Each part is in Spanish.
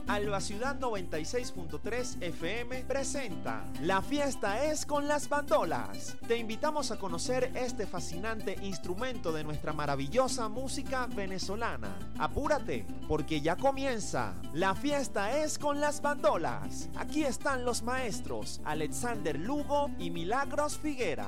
Alba Ciudad 96.3 FM presenta La fiesta es con las bandolas. Te invitamos a conocer este fascinante instrumento de nuestra maravillosa música venezolana. Apúrate, porque ya comienza. La fiesta es con las bandolas. Aquí están los maestros Alexander Lugo y Milagros Figuera.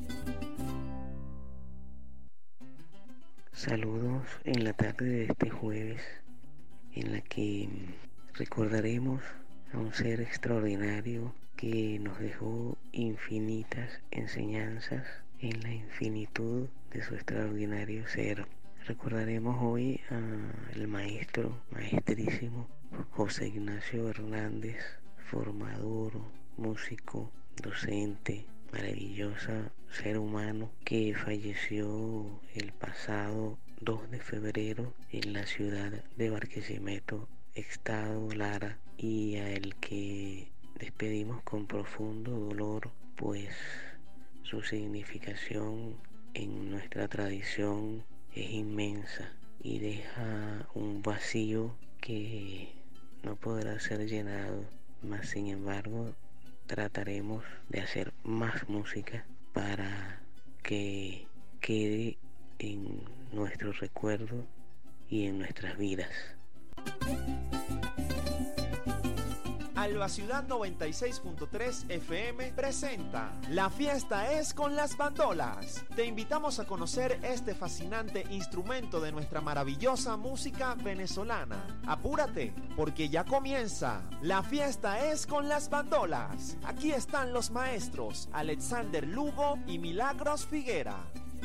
Saludos en la tarde de este jueves, en la que recordaremos a un ser extraordinario que nos dejó infinitas enseñanzas en la infinitud de su extraordinario ser. Recordaremos hoy al maestrísimo José Ignacio Hernández, formador, músico, docente, maravillosa ser humano que falleció el pasado 2 de febrero en la ciudad de Barquisimeto, Estado Lara, y a el que despedimos con profundo dolor, pues su significación en nuestra tradición es inmensa y deja un vacío que no podrá ser llenado, mas sin embargo trataremos de hacer más música para que quede en nuestro recuerdo y en nuestras vidas. Alba Ciudad 96.3 FM presenta La fiesta es con las bandolas. Te invitamos a conocer este fascinante instrumento de nuestra maravillosa música venezolana. Apúrate, porque ya comienza. La fiesta es con las bandolas. Aquí están los maestros Alexander Lugo y Milagros Figuera.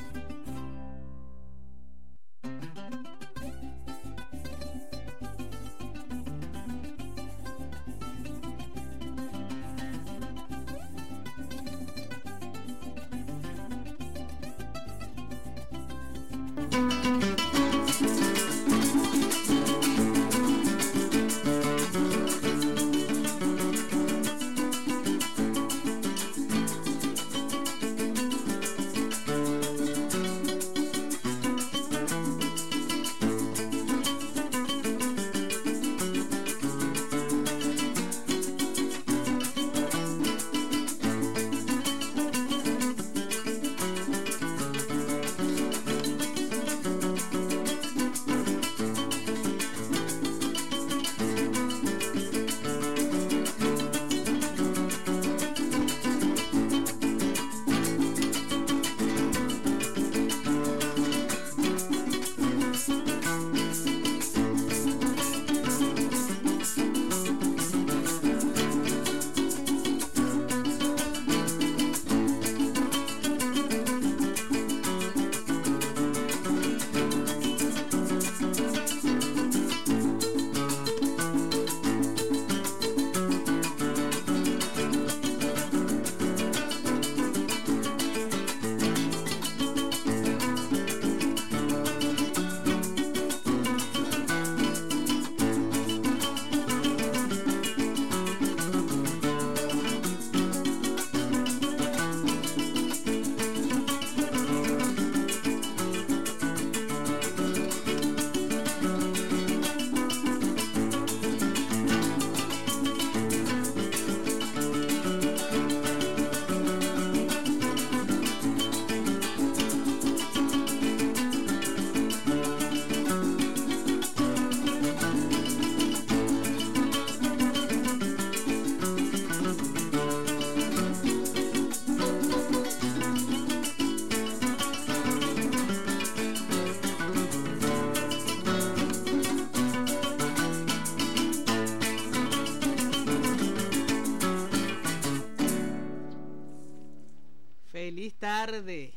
Feliz tarde.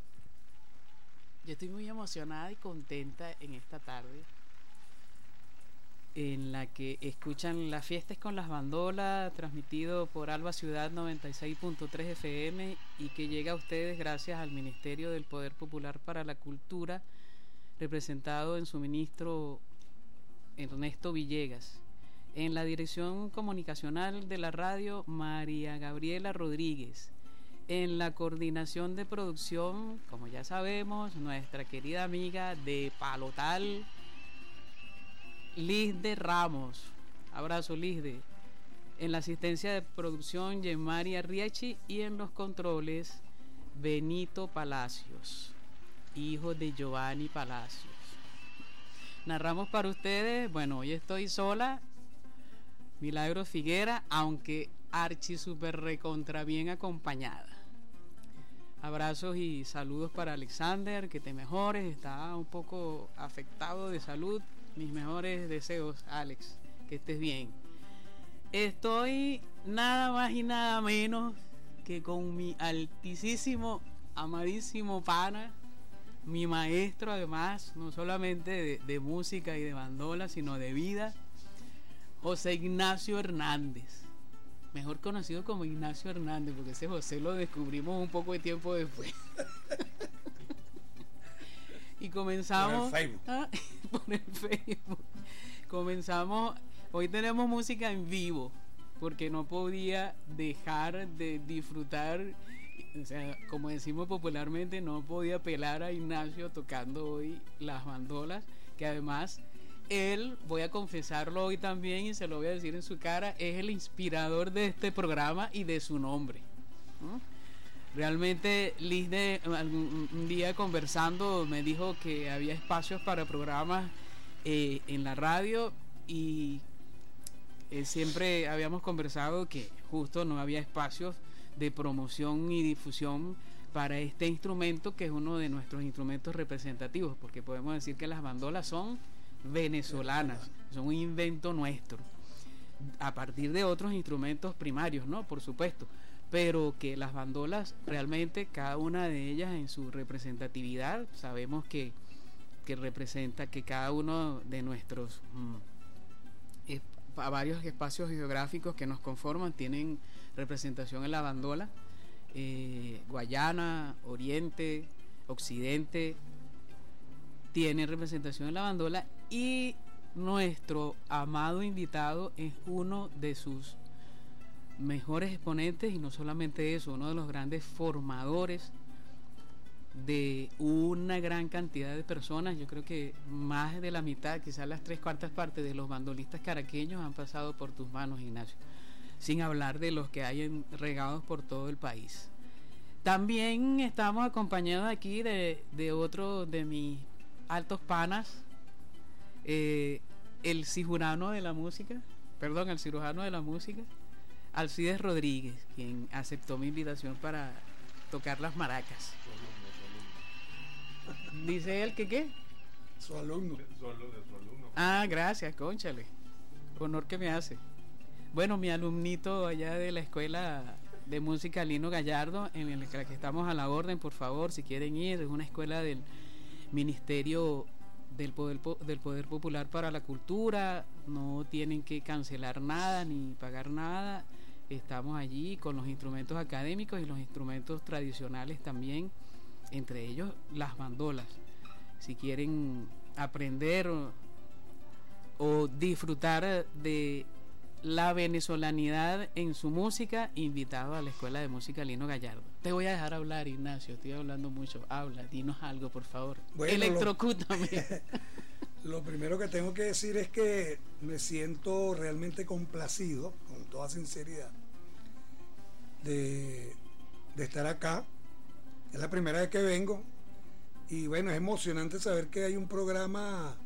Yo estoy muy emocionada y contenta en esta tarde en la que escuchan Las fiestas con las bandolas, transmitido por Alba Ciudad 96.3 FM y que llega a ustedes gracias al Ministerio del Poder Popular para la Cultura, representado en su ministro Ernesto Villegas. En la dirección comunicacional de la radio, María Gabriela Rodríguez. En la coordinación de producción, como ya sabemos, nuestra querida amiga de Palotal, Liz de Ramos. Abrazo, Lisde. En la asistencia de producción, Yemari Arriachi, y en los controles, Benito Palacios, hijo de Giovanni Palacios. Narramos para ustedes, bueno, hoy estoy sola, Milagros Figuera, aunque archi super recontra bien acompañada. Abrazos y saludos para Alexander, que te mejores, está un poco afectado de salud. Mis mejores deseos, Alex, que estés bien. Estoy nada más y nada menos que con mi altísimo, amadísimo pana, mi maestro además, no solamente de música y de bandola, sino de vida, José Ignacio Hernández, mejor conocido como Ignacio Hernández, porque ese José lo descubrimos un poco de tiempo después. Y comenzamos por el Facebook. Comenzamos, hoy tenemos música en vivo, porque no podía dejar de disfrutar, o sea, como decimos popularmente, no podía pelar a Ignacio tocando hoy las bandolas, que además él, voy a confesarlo hoy también y se lo voy a decir en su cara, es el inspirador de este programa y de su nombre, ¿no? Realmente Liz un día conversando me dijo que había espacios para programas en la radio, y siempre habíamos conversado que justo no había espacios de promoción y difusión para este instrumento, que es uno de nuestros instrumentos representativos, porque podemos decir que las bandolas son venezolanas, son un invento nuestro, a partir de otros instrumentos primarios, ¿no? Por supuesto, pero que las bandolas realmente, cada una de ellas en su representatividad, sabemos que representa, que cada uno de nuestros varios espacios geográficos que nos conforman tienen representación en la bandola. Guayana, Oriente, Occidente tienen representación en la bandola, y nuestro amado invitado es uno de sus mejores exponentes, y no solamente eso, uno de los grandes formadores de una gran cantidad de personas. Yo creo que más de la mitad, quizás las 3/4 partes de los bandolistas caraqueños han pasado por tus manos, Ignacio, sin hablar de los que hay regados por todo el país. También estamos acompañados aquí de otro de mis altos panas, el cirujano de la música, Alcides Rodríguez, quien aceptó mi invitación para tocar las maracas. Dice él que ¿qué? Su alumno. Ah, gracias, cónchale. Honor que me hace. Bueno, mi alumnito allá de la escuela de música Lino Gallardo, en la que estamos a la orden, por favor, si quieren ir, es una escuela del Ministerio del Poder Popular para la Cultura, no tienen que cancelar nada ni pagar nada. Estamos allí con los instrumentos académicos y los instrumentos tradicionales también, entre ellos las bandolas. Si quieren aprender o disfrutar de la venezolanidad en su música, invitado a la Escuela de Música Lino Gallardo. Te voy a dejar hablar, Ignacio, estoy hablando mucho. Habla, dinos algo, por favor. Bueno, electrocútame. Lo primero que tengo que decir es que me siento realmente complacido, con toda sinceridad, de estar acá. Es la primera vez que vengo, y bueno, es emocionante saber que hay un programa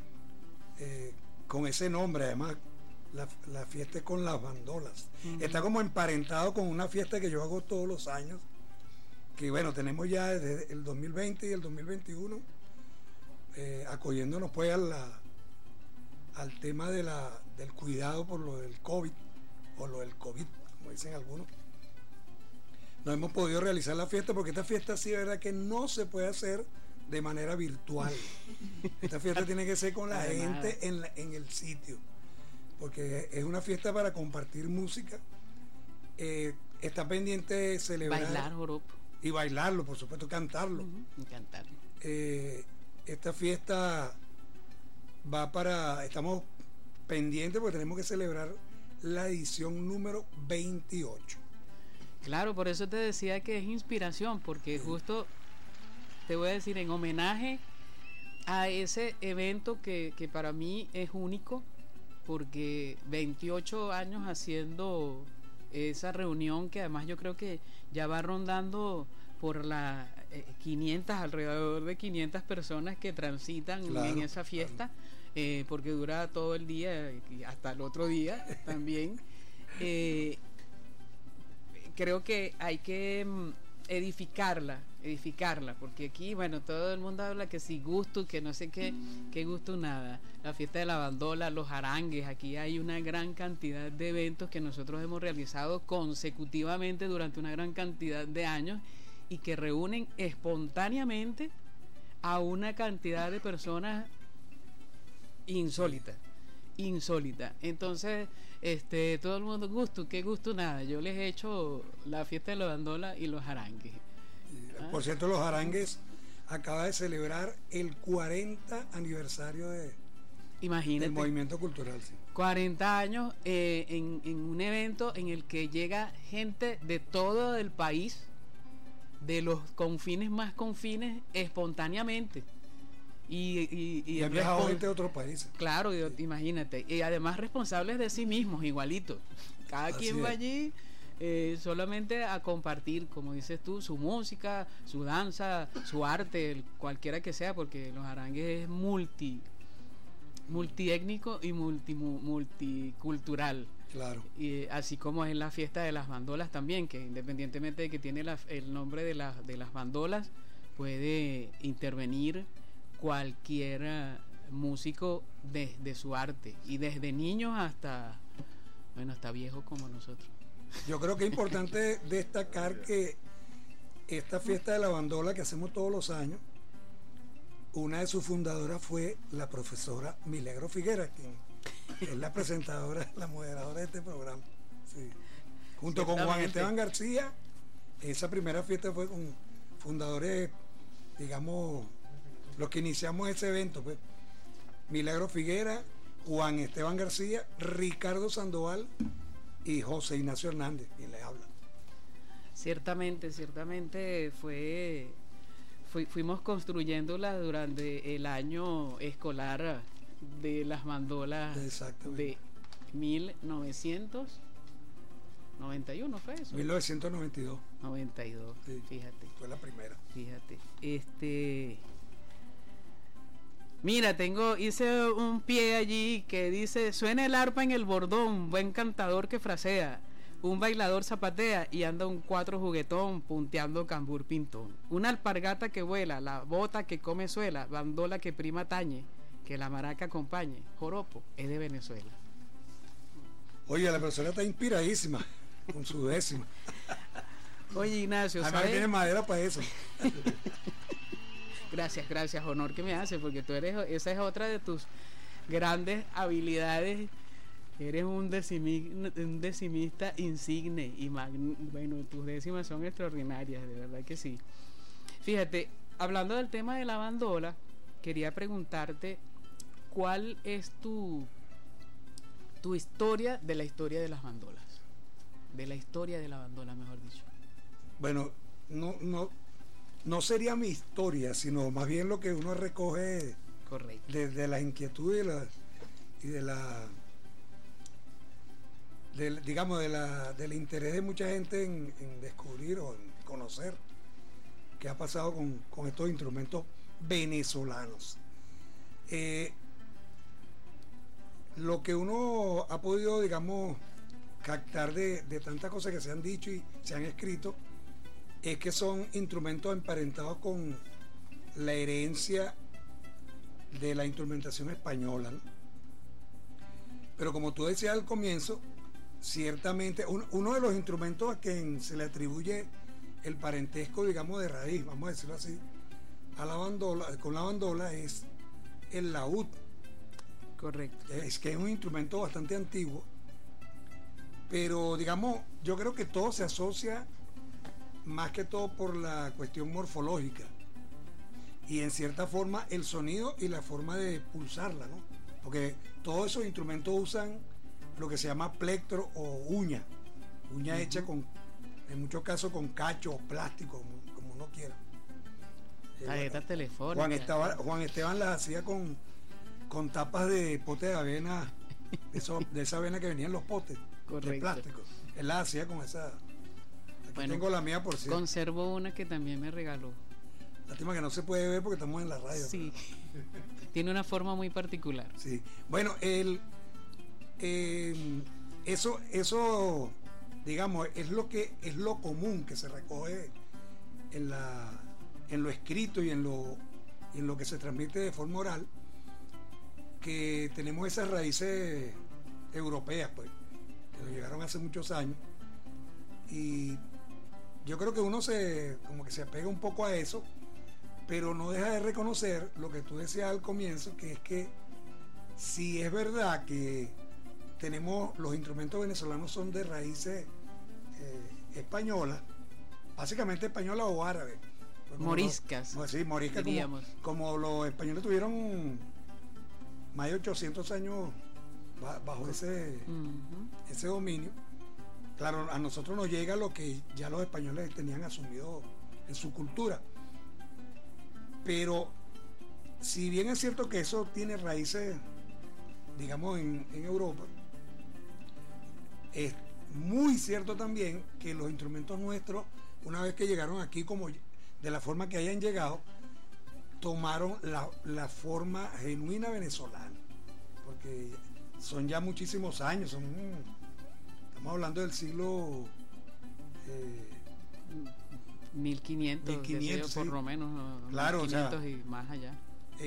con ese nombre. Además, la fiesta es con las bandolas. Está como emparentado con una fiesta que yo hago todos los años, que bueno, tenemos ya desde el 2020 y el 2021, acogiéndonos pues al tema del cuidado por lo del COVID, o lo del COVID, como dicen algunos. No hemos podido realizar la fiesta, porque esta fiesta sí es verdad que no se puede hacer de manera virtual. Esta fiesta tiene que ser con la gente en el sitio, porque es una fiesta para compartir música. Está pendiente de celebrar, bailar joropo, y bailarlo, por supuesto, cantarlo. Cantarlo. Esta fiesta estamos pendientes porque tenemos que celebrar la edición número 28. Claro, por eso te decía que es inspiración, porque justo te voy a decir, en homenaje a ese evento que para mí es único, porque 28 años haciendo esa reunión, que además yo creo que ya va rondando por la 500, alrededor de 500 personas que transitan en esa fiesta, porque dura todo el día y hasta el otro día también. Creo que hay que edificarla, porque aquí, bueno, todo el mundo habla que si gusto, que no sé qué gusto, nada. La fiesta de la bandola, los arangues, aquí hay una gran cantidad de eventos que nosotros hemos realizado consecutivamente durante una gran cantidad de años y que reúnen espontáneamente a una cantidad de personas insólita. Entonces, todo el mundo, qué gusto, nada. Yo les he hecho la fiesta de la bandola y los arangues. Por cierto, los arangues acaba de celebrar el 40 aniversario del movimiento cultural. Sí. 40 años en un evento en el que llega gente de todo el país, de los confines más confines, espontáneamente. Y han viajado gente de otros países. Claro, sí. Imagínate. Y además responsables de sí mismos, igualito. Cada quien va allí solamente a compartir, como dices tú, su música, su danza, su arte, cualquiera que sea, porque los arangues es multiétnico y multicultural. Claro. Y así como es la fiesta de las bandolas también, que independientemente de que tiene el nombre de las bandolas, puede intervenir cualquier músico desde su arte, y desde niños hasta viejos como nosotros. Yo creo que es importante destacar que esta fiesta de la bandola que hacemos todos los años, una de sus fundadoras fue la profesora Milagro Figuera, quien es la presentadora, la moderadora de este programa. Sí. Junto con Juan Esteban García, esa primera fiesta fue con fundadores, digamos, los que iniciamos ese evento, pues Milagro Figuera, Juan Esteban García, Ricardo Sandoval y José Ignacio Hernández, quien le habla. Ciertamente fuimos construyéndola durante el año escolar de las bandolas de 1991, ¿fue eso? 1992. 92, sí, fíjate. Fue la primera. Fíjate. Mira, hice un pie allí que dice: suena el arpa en el bordón, buen cantador que frasea, un bailador zapatea y anda un 4 juguetón punteando cambur pintón. Una alpargata que vuela, la bota que come suela, bandola que prima tañe, que la maraca acompañe, joropo es de Venezuela. Oye, la persona está inspiradísima con su décima. Oye, Ignacio, además tiene madera para eso. Gracias, honor que me hace, porque esa es otra de tus grandes habilidades. Eres un decimista insigne y bueno, tus décimas son extraordinarias, de verdad que sí. Fíjate, hablando del tema de la bandola, quería preguntarte cuál es tu historia de la historia de las bandolas, de la historia de la bandola, mejor dicho. Bueno, no sería mi historia, sino más bien lo que uno recoge. Correcto. De las inquietudes del interés de mucha gente en descubrir o en conocer qué ha pasado con estos instrumentos venezolanos. Lo que uno ha podido, digamos, captar de tantas cosas que se han dicho y se han escrito, es que son instrumentos emparentados con la herencia de la instrumentación española, ¿no? Pero como tú decías al comienzo, ciertamente uno de los instrumentos a quien se le atribuye el parentesco, digamos, de raíz, vamos a decirlo así, con la bandola es el laúd. Correcto. Es que es un instrumento bastante antiguo, pero digamos, yo creo que todo se asocia más que todo por la cuestión morfológica y en cierta forma el sonido y la forma de pulsarla, ¿no? Porque todos esos instrumentos usan lo que se llama plectro o uña hecha en muchos casos con cacho o plástico, como uno quiera. Tarjetas telefónicas. Juan Esteban las hacía con tapas de pote de avena de esa avena que venían los potes. Correcto. De plástico. Él la hacía con esa. Aquí bueno, tengo la mía por cierto. Conservo una que también me regaló. Lástima que no se puede ver porque estamos en la radio. Sí. Pero... Tiene una forma muy particular. Sí. Bueno, eso digamos, es lo común que se recoge en lo escrito y en lo que se transmite de forma oral, que tenemos esas raíces europeas, pues, que nos llegaron hace muchos años, y yo creo que uno como que se apega un poco a eso, pero no deja de reconocer lo que tú decías al comienzo, que es que si es verdad que los instrumentos venezolanos son de raíces españolas, básicamente españolas o árabes. Moriscas. Sí, moriscas, como los españoles tuvieron más de 800 años bajo ese dominio. Claro, a nosotros nos llega lo que ya los españoles tenían asumido en su cultura. Pero si bien es cierto que eso tiene raíces, digamos, en Europa, es muy cierto también que los instrumentos nuestros, una vez que llegaron aquí, como de la forma que hayan llegado, tomaron la forma genuina venezolana, porque son ya muchísimos años, estamos hablando del siglo 1500 por sí. lo menos, claro, 1500, o sea, y más allá.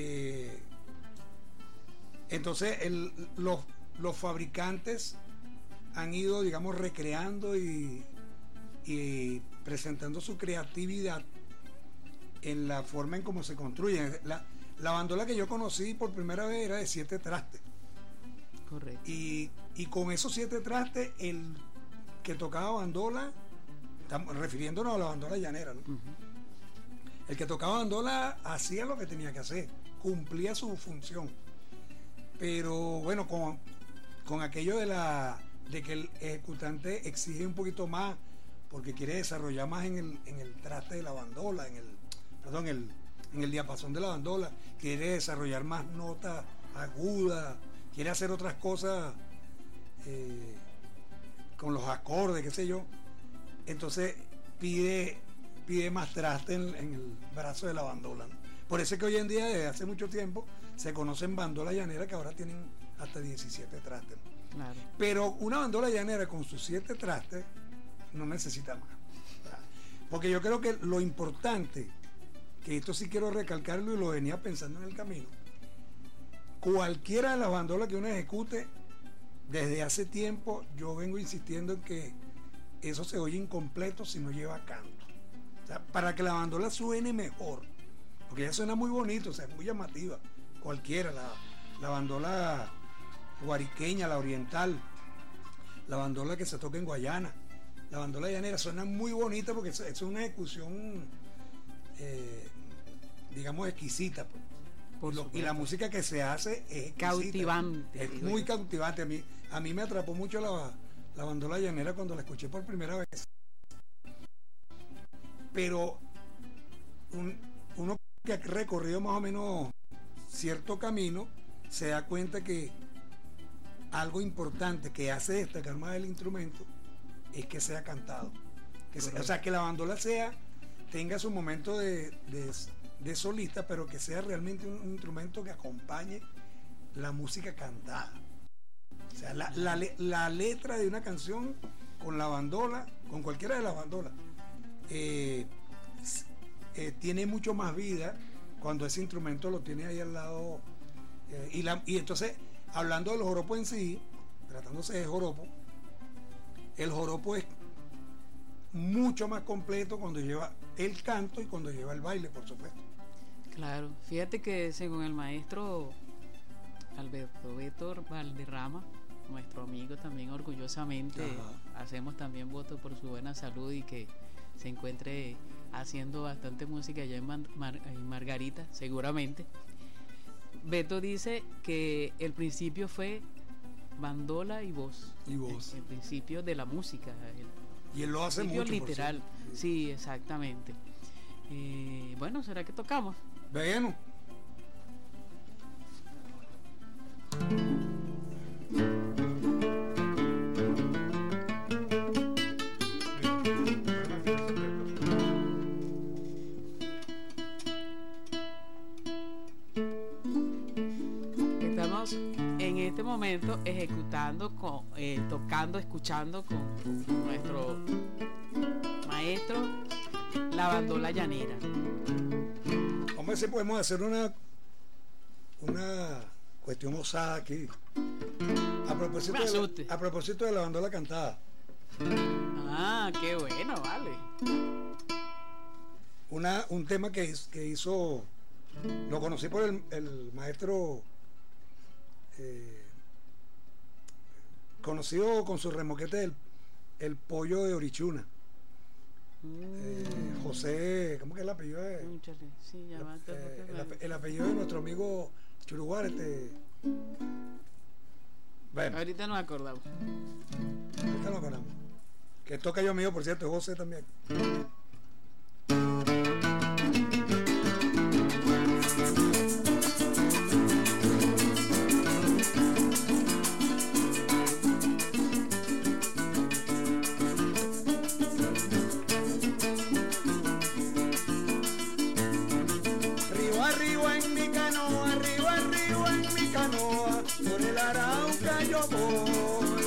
Entonces los fabricantes han ido, digamos, recreando y presentando su creatividad en la forma en cómo se construyen. La bandola que yo conocí por primera vez era de 7 trastes. Correcto. Y con esos 7 trastes, el que tocaba bandola, estamos refiriéndonos a la bandola llanera, ¿no? Uh-huh. El que tocaba bandola hacía lo que tenía que hacer, cumplía su función. Pero bueno, con aquello de que el ejecutante exige un poquito más, porque quiere desarrollar más en el traste de la bandola, en el diapasón de la bandola, quiere desarrollar más notas agudas, quiere hacer otras cosas con los acordes, qué sé yo. Entonces pide más traste en el brazo de la bandola, ¿no? Por eso es que hoy en día, desde hace mucho tiempo, se conocen bandolas llaneras que ahora tienen hasta 17 trastes, ¿no? Claro. Pero una bandola llanera con sus 7 trastes no necesita más, ¿verdad? Porque yo creo que lo importante, que esto sí quiero recalcarlo y lo venía pensando en el camino, cualquiera de las bandolas que uno ejecute, desde hace tiempo yo vengo insistiendo en que eso se oye incompleto si no lleva canto. O sea, para que la bandola suene mejor, porque ella suena muy bonito, o sea, es muy llamativa, cualquiera, la bandola guariqueña, la oriental, la bandola que se toca en Guayana, la bandola llanera, suena muy bonita porque es una ejecución digamos exquisita, pues. Y la música que se hace es exquisita, cautivante, es muy cautivante. A mí me atrapó mucho la bandola llanera cuando la escuché por primera vez. Pero uno que ha recorrido más o menos cierto camino se da cuenta que algo importante que hace destacar más el instrumento es que sea cantado, o sea, que la bandola tenga su momento de solista, pero que sea realmente un instrumento que acompañe la música cantada. O sea, la letra de una canción con la bandola, con cualquiera de las bandolas, tiene mucho más vida cuando ese instrumento lo tiene ahí al lado. Y entonces, hablando de los joropos en sí, tratándose de joropo, el joropo es mucho más completo cuando lleva el canto y cuando lleva el baile, por supuesto. Claro, fíjate que según el maestro Alberto Beto Valderrama, nuestro amigo, también orgullosamente hacemos también voto por su buena salud y que se encuentre haciendo bastante música allá en Margarita, seguramente. Beto dice que el principio fue bandola y voz. El principio de la música. Y él lo hace mucho. Literal. Sí, exactamente. Bueno, ¿será que tocamos? Bueno. estamos en este momento ejecutando, tocando, escuchando con nuestro maestro la bandola llanera. Vamos a ver si podemos hacer una cuestión osada aquí. A propósito de la bandola cantada. Ah, qué bueno, vale. Un tema que hizo, lo conocí por el maestro conocido con su remoquete el pollo de Orichuna. José, ¿cómo que es el apellido de? Sí, el apellido de nuestro amigo Churuguar, Bueno. Ahorita nos acordamos. Que toca yo mío, por cierto, es José también. Arriba en mi canoa, arriba en mi canoa, por el Arauca yo voy.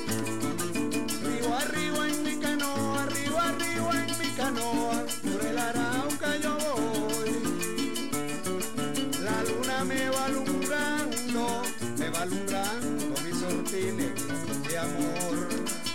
Arriba en mi canoa, arriba en mi canoa, por el Arauca yo voy. La luna me va alumbrando mis sortines de amor.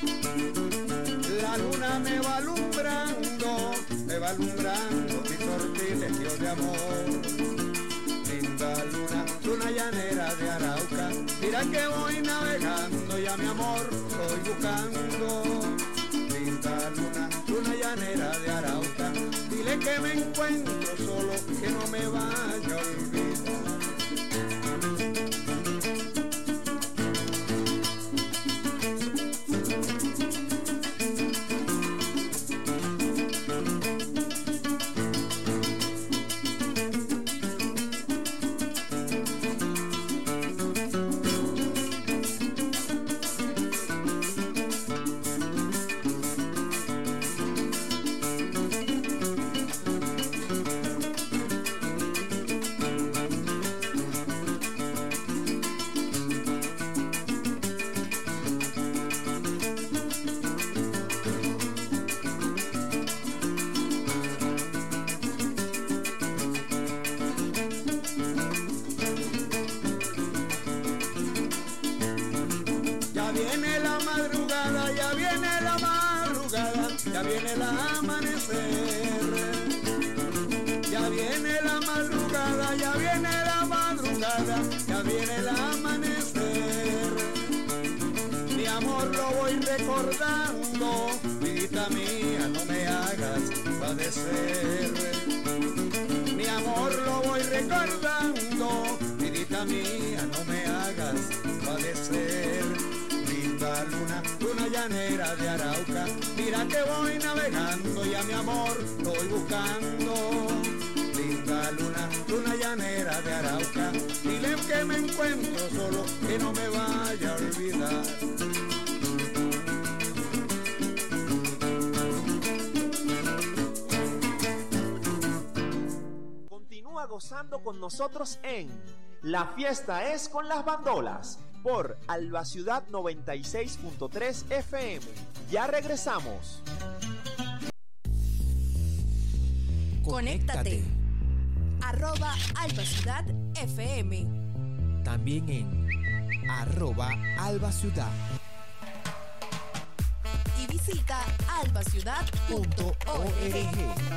La luna me va alumbrando mis sortilegios de amor. Linda luna llanera de Arauca, mira que voy navegando y a mi amor voy buscando. Linda luna llanera de Arauca, dile que me encuentro solo, que no me vaya a olvidar. Ya viene el amanecer, ya viene la madrugada, ya viene la madrugada, ya viene el amanecer. Mi amor lo voy recordando, vidita mía, no me hagas padecer. Mi amor lo voy recordando, vidita mía, no me hagas padecer. Linda luna llanera de Arauca, mira que voy navegando y a mi amor lo voy buscando. Linda luna llanera de Arauca, dile que me encuentro solo, que no me vaya a olvidar. Continúa gozando con nosotros en La Fiesta es con las Bandolas por Alba Ciudad 96.3 FM. Ya regresamos. Conéctate. @Alba Ciudad FM. También en @Alba Ciudad. Y visita albaciudad.org.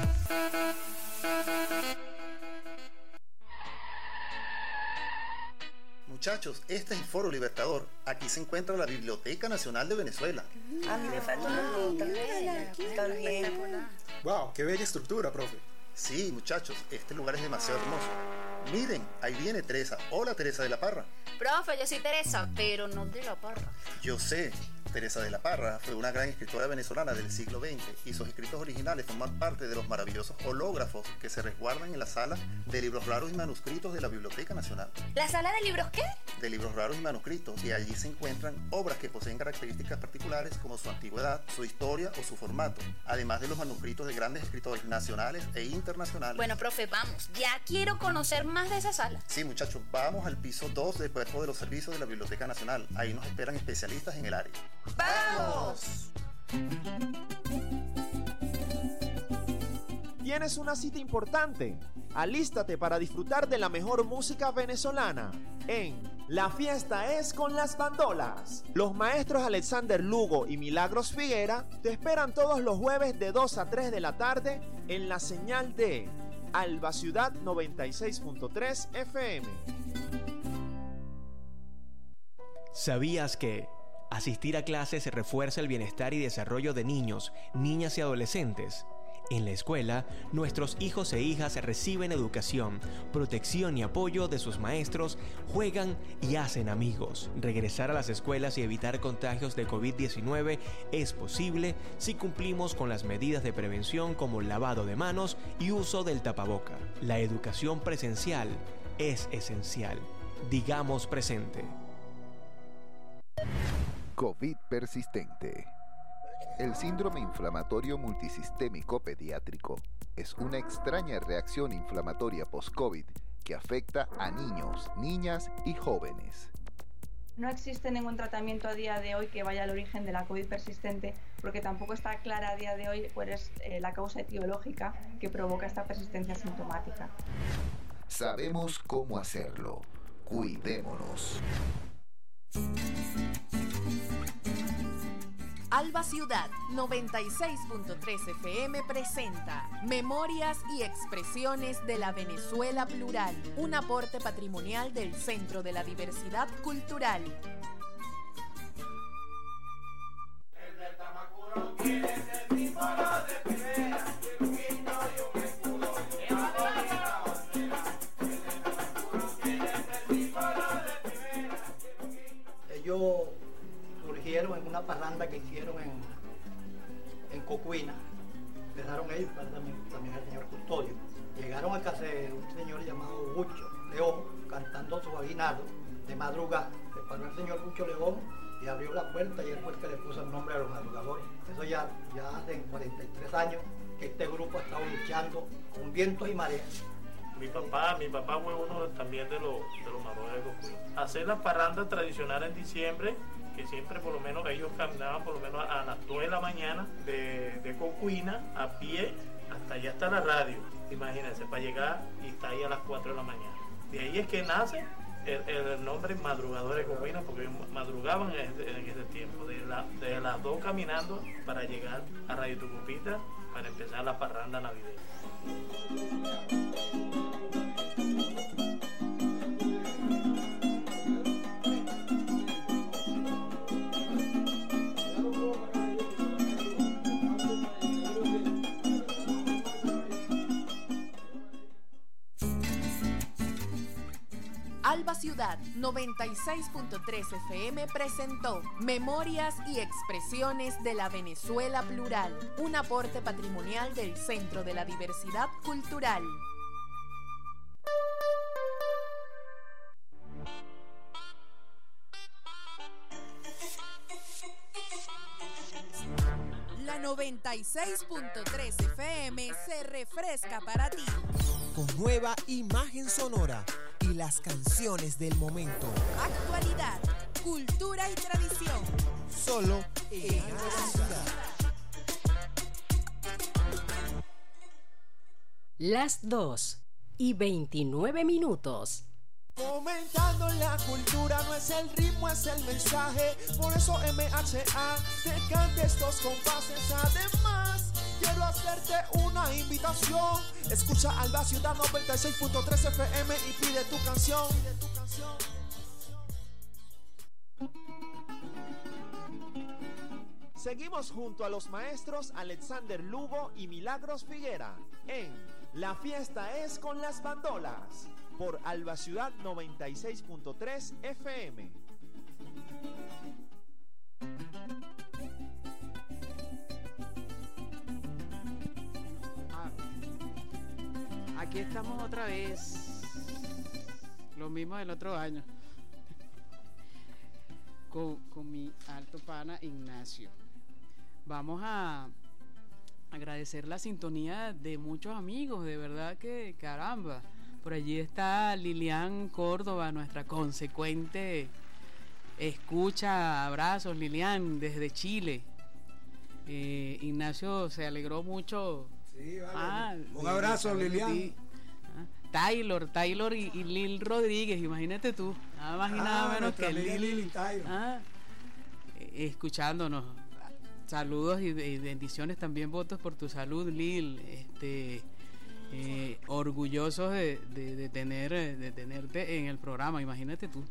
Muchachos, este es el Foro Libertador. Aquí se encuentra la Biblioteca Nacional de Venezuela. A mí me falta una nota. Está bien. Wow, qué bella estructura, profe. Sí, muchachos, este lugar es demasiado hermoso. Miren, ahí viene Teresa. Hola, Teresa de la Parra. Profe, yo soy Teresa, pero no de la Parra. Yo sé, Teresa de la Parra fue una gran escritora venezolana del siglo XX y sus escritos originales forman parte de los maravillosos hológrafos que se resguardan en la sala de libros raros y manuscritos de la Biblioteca Nacional. ¿La sala de libros qué? De libros raros y manuscritos, y allí se encuentran obras que poseen características particulares como su antigüedad, su historia o su formato, además de los manuscritos de grandes escritores nacionales e internacionales. Bueno, profe, vamos, ya quiero conocer más de esa sala. Sí, muchachos, vamos al piso 2 del cuerpo de los servicios de la Biblioteca Nacional. Ahí nos esperan especialistas en el área. ¡Vamos! Tienes una cita importante. Alístate para disfrutar de la mejor música venezolana en La Fiesta es con las Bandolas. Los maestros Alexander Lugo y Milagros Figuera te esperan todos los jueves de 2 a 3 de la tarde en la señal de Alba Ciudad 96.3 FM. ¿Sabías que asistir a clases refuerza el bienestar y desarrollo de niños, niñas y adolescentes? En la escuela, nuestros hijos e hijas reciben educación, protección y apoyo de sus maestros, juegan y hacen amigos. Regresar a las escuelas y evitar contagios de COVID-19 es posible si cumplimos con las medidas de prevención como lavado de manos y uso del tapaboca. La educación presencial es esencial. Digamos presente. COVID persistente. El síndrome inflamatorio multisistémico pediátrico es una extraña reacción inflamatoria post-COVID que afecta a niños, niñas y jóvenes. No existe ningún tratamiento a día de hoy que vaya al origen de la COVID persistente, porque tampoco está clara a día de hoy cuál es la causa etiológica que provoca esta persistencia sintomática. Sabemos cómo hacerlo. Cuidémonos. Alba Ciudad 96.3 FM presenta Memorias y Expresiones de la Venezuela Plural, un aporte patrimonial del Centro de la Diversidad Cultural. Ellos surgieron en una parranda que hicieron en Cocuina. Empezaron ellos, también el señor Custodio. Llegaron a casa de un señor llamado Bucho León, cantando su aguinaldo de madrugada. Se paró el señor Bucho León y abrió la puerta y él fue el que le puso el nombre a los madrugadores. Eso ya hace 43 años que este grupo ha estado luchando con vientos y mareas. Mi papá fue uno también de los madrugadores de Cocuina. Hacer las parrandas tradicionales en diciembre, que siempre por lo menos ellos caminaban por lo menos a las 2 de la mañana de Cocuina a pie hasta allá está la radio, imagínense, para llegar y está ahí a las 4 de la mañana. De ahí es que nace el nombre Madrugadores de Cocuina, porque ellos madrugaban en ese tiempo, de las 2 caminando para llegar a Radio Tucupita para empezar la parranda navideña. Alba Ciudad 96.3 FM presentó Memorias y Expresiones de la Venezuela Plural, un aporte patrimonial del Centro de la Diversidad Cultural. La 96.3 FM se refresca para ti. Con nueva imagen sonora y las canciones del momento. Actualidad, cultura y tradición. Solo en Alba Ciudad. Las 2:29. Fomentando la cultura, no es el ritmo, es el mensaje. Por eso MHA te canta estos compases. Además, quiero hacerte una invitación. Escucha Alba Ciudad 96.3 FM y pide tu canción. Seguimos junto a los maestros Alexander Lugo y Milagros Figuera en La Fiesta es con las Bandolas por Alba Ciudad 96.3 FM. estamos otra vez. Lo mismo del otro año. Con mi alto pana Ignacio. Vamos a agradecer la sintonía de muchos amigos, de verdad que caramba. Por allí está Lilian Córdoba, nuestra consecuente escucha. Abrazos, Lilian, desde Chile. Ignacio se alegró mucho. Sí, vale. Un abrazo, Lilian. Taylor y Lil Rodríguez, imagínate tú, nada más y nada menos que Lil Taylor. Escuchándonos. Saludos y bendiciones, también votos por tu salud, Lil. Orgullosos de tenerte en el programa, imagínate tú.